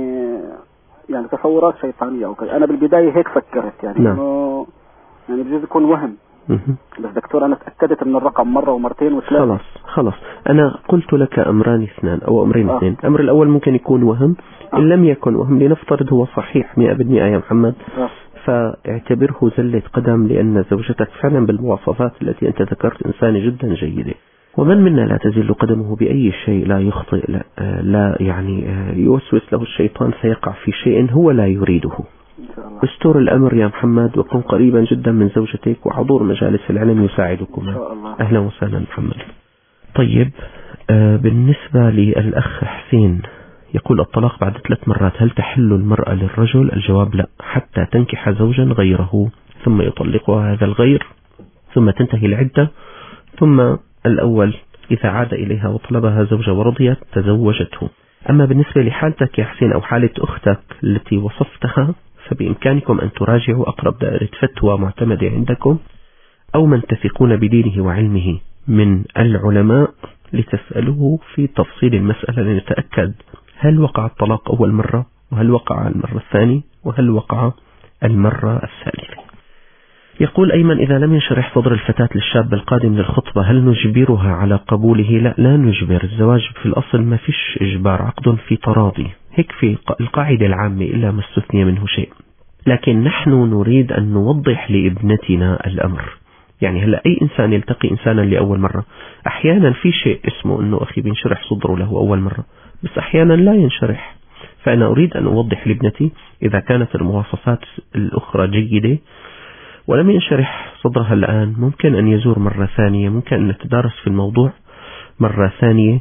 يعني تصورات شيطانية أو كذا. أنا بالبداية هيك فكرت يعني إنه يعني بجوز يكون وهم. بس دكتور أنا تأكدت من الرقم مرة ومرتين وثلاثة. خلاص أنا قلت لك أمران اثنان أو أمرين اثنين. الأمر الأول ممكن يكون وهم، إن لم يكن وهم لنفترض هو صحيح 100% يا محمد، فاعتبره زلة قدم، لأن زوجتك فعلا بالمواصفات التي أنت ذكرت إنسانة جدا جيدة. ومن منا لا تزل قدمه بأي شيء لا يخطئ، لا يعني يوسوس له الشيطان فيقع في شيء هو لا يريده. استر الأمر يا محمد، وكن قريبا جدا من زوجتك، وحضور مجالس العلم يساعدكم. أهلا وسهلا محمد. طيب بالنسبة للأخ حسين يقول الطلاق بعد 3 مرات هل تحل المرأة للرجل؟ الجواب لا، حتى تنكح زوجا غيره ثم يطلقها هذا الغير، ثم تنتهي العدة، ثم الأول إذا عاد إليها وطلبها زوجة ورضيت تزوجته. أما بالنسبة لحالتك يا حسين أو حالة أختك التي وصفتها، فبإمكانكم أن تراجعوا أقرب دائرة فتوى معتمدة عندكم أو من تثقون بدينه وعلمه من العلماء لتسألوه في تفصيل المسألة لنتأكد هل وقع الطلاق أول مرة، وهل وقع المرة الثانية، وهل وقع المرة الثالثة. يقول أيمن إذا لم ينشرح صدر الفتاة للشاب القادم للخطبة هل نجبرها على قبوله؟ لا نجبر. الزواج في الأصل ما فيش إجبار، عقد في تراضي، هيك في القاعدة العامة إلا ما استثني منه شيء. لكن نحن نريد أن نوضح لابنتنا الأمر. يعني هلا أي إنسان يلتقي إنسانا لأول مرة أحيانا في شيء اسمه أنه أخي بينشرح صدره له أول مرة، بس أحيانا لا ينشرح. فأنا أريد أن أوضح لابنتي إذا كانت المواصفات الأخرى جيدة ولم ينشرح صدرها الآن، ممكن أن يزور مرة ثانية، ممكن أن نتدارس في الموضوع مرة ثانية،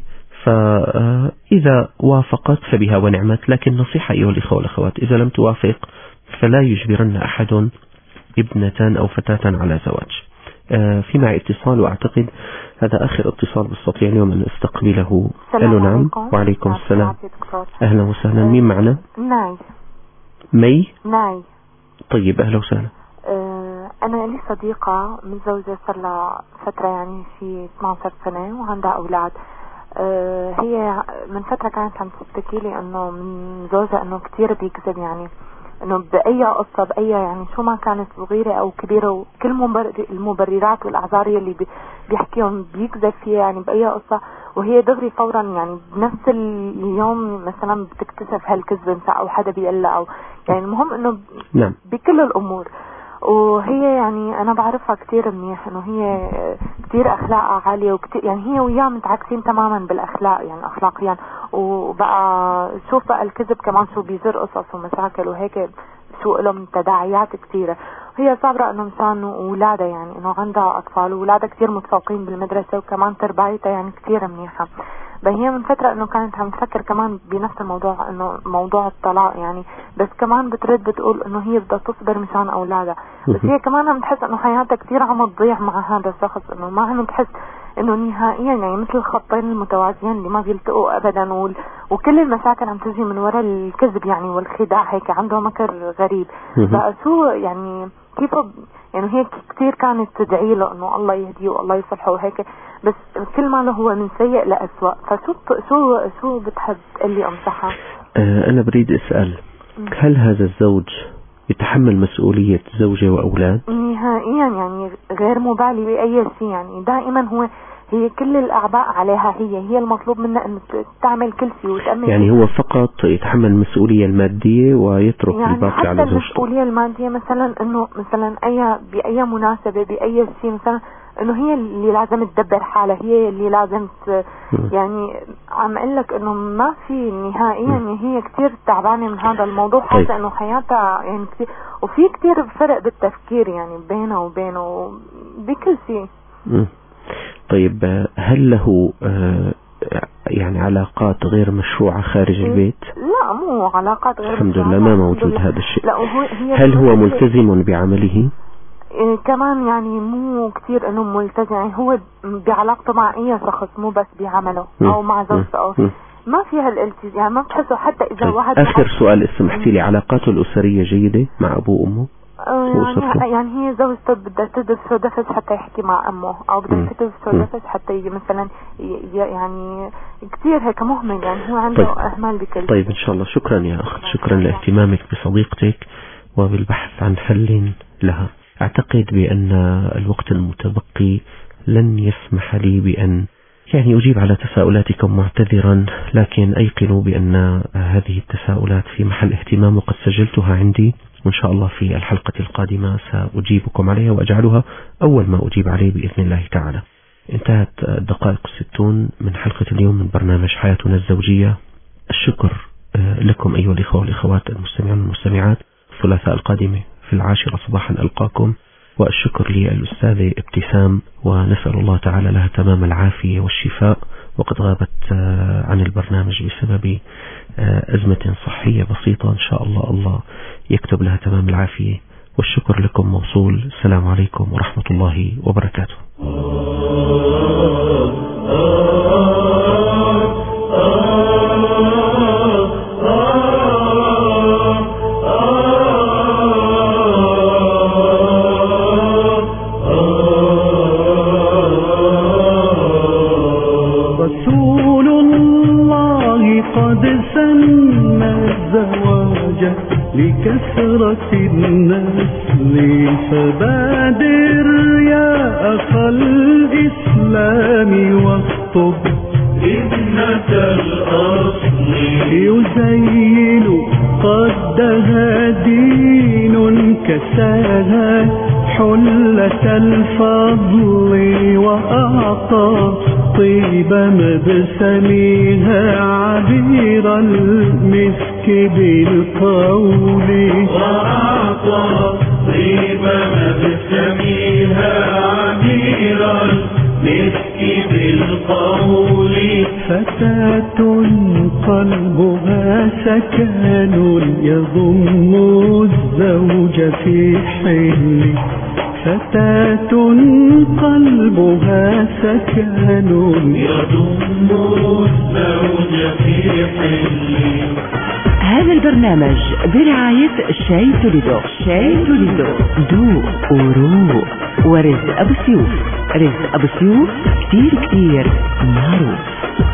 فإذا وافقت فبها ونعمت. لكن نصيحة أيها الإخوة والأخوات، إذا لم توافق فلا يجبرن أحد ابنة أو فتاة على زواج. في معي اتصال وأعتقد هذا آخر اتصال بستطيع اليوم أن استقبله. ألو نعم. وعليكم السلام. أهلا وسهلا. مين معنا؟ مي. طيب أهلا وسهلا. أنا لي صديقة متزوجة صار لها فترة يعني في 12 سنة وعندها أولاد. هي من فترة كانت عم تشتكي لي إنه من زوجها إنه كتير بيكذب، يعني إنه بأي قصة بأي يعني شو ما كانت صغيرة أو كبيرة، وكل المبررات والأعذار اللي بيحكيهم بيكذب فيها يعني بأي قصة، وهي دغري فورا يعني بنفس اليوم مثلا بتكتشف هالكذب أو حدا بيقلها أو يعني المهم إنه بكل الأمور. وهي يعني أنا بعرفها كتير منيح إنه هي كتير أخلاقها عالية وكتير يعني هي وياه متعكسين تماما بالأخلاق يعني أخلاقيا. وبقى شوف بقى الكذب كمان شو بيزر قصص ومشاكل وهيك شو لهم تداعيات كتيرة. هي صابرة إنه مشان أولادها يعني إنه عندها أطفال وأولادها كتير متفوقين بالمدرسة وكمان تربايتها يعني كتير منيحة. هي من فترة إنه كانت عم تفكر كمان بنفس الموضوع إنه موضوع الطلاق يعني، بس كمان بترد بتقول إنه هي بدها تصبر مشان أولادها، بس هي كمان عم تحس إنه حياتها كتير عم تضيع مع هذا الشخص، إنه ما عم تحس إنه نهائيا يعني مثل الخطين المتوازيين اللي ما بيلتقوا أبدا، وكل المشاكل عم تجي من وراء الكذب يعني والخداع، هيك عنده مكر غريب. بقى شو يعني كيف يعني هي كتير كانت تدعي له إنه الله يهديه والله يصلحه وهيك، بس كل ما له هو من سيء لأسوأ. فشو بتحب اللي أنصحها؟ أنا بريد أسأل هل هذا الزوج يتحمل مسؤولية زوجة وأولاد؟ نهائيا يعني غير مبالي بأي شيء، يعني دائما هي كل الأعباء عليها، هي المطلوب منها أن تعمل كل شيء وتأمن. يعني هو فقط يتحمل المسؤولية المادية ويترك يعني الباقي على زوجته. المسؤولية المادية مثلا إنه مثلا بأي مناسبة بأي شيء مثلا إنه هي اللي لازم تدبر حالها، هي اللي لازم يعني عم أقول لك إنه ما في نهائيا يعني هي كتير تعبانة من هذا الموضوع، حاسة إنه حياتها يعني كتير وفي كتير فرق بالتفكير يعني بينه وبينه بكل شيء. طيب هل له يعني علاقات غير مشروعة خارج البيت؟ لا مو علاقات غير الحمد لله ما موجود هذا الشيء. لا هل هو ملتزم بعمله؟ كمان يعني مو كتير انه ملتزم، يعني هو بعلاقته مع اي شخص مو بس بعمله او مع زوجته او ما فيها الالتزام، يعني ما بتحسوا حتى إذا واحد. آخر سؤال سمحتي لي، علاقاته الأسرية جيدة مع أبوه وأمه؟ يعني هي زوجته بدها تدرس ودفس حتى يحكي مع أمه، أو بدها تدرس ودفس حتى يجي مثلا يعني كثير هيك مهمل، يعني هو عنده أهمال بكل. طيب إن شاء الله. شكرا يا أخت، شكرا لاهتمامك بصديقتك وبالبحث عن حل لها. أعتقد بأن الوقت المتبقي لن يسمح لي بأن يعني أجيب على تساؤلاتكم معتذرا، لكن أيقنوا بأن هذه التساؤلات في محل اهتمام وقد سجلتها عندي، وإن شاء الله في الحلقة القادمة سأجيبكم عليها وأجعلها أول ما أجيب عليه بإذن الله تعالى. انتهت الدقائق 60 من حلقة اليوم من برنامج حياتنا الزوجية. الشكر لكم أيها الإخوة والإخوات المستمعون والمستمعات. الثلاثاء القادمة في 10 صباحا ألقاكم، والشكر للأستاذة ابتسام، ونسأل الله تعالى لها تمام العافية والشفاء، وقد غابت عن البرنامج بسبب أزمة صحية بسيطة. إن شاء الله الله يكتب لها تمام العافية، والشكر لكم موصول. السلام عليكم ورحمة الله وبركاته. لكثرة النسل فبادر يا أخا الإسلام واخطب ابنة الأصل يزين قدها دين كساها حلة الفضل وأعطى طيب مبسمها عبير المسك بالقول وأعطى طيب مبسمها عبير المسك بالقول فتاة قلبها سكن يضم الزوج في حله فتاة قلبها سكن يضم الزوج في حله. هذا البرنامج برعاية شاي توليدو. شاي توليدو ذوق وروق. ورزق أبو سيوف. رزق أبو سيوف كتير معروف.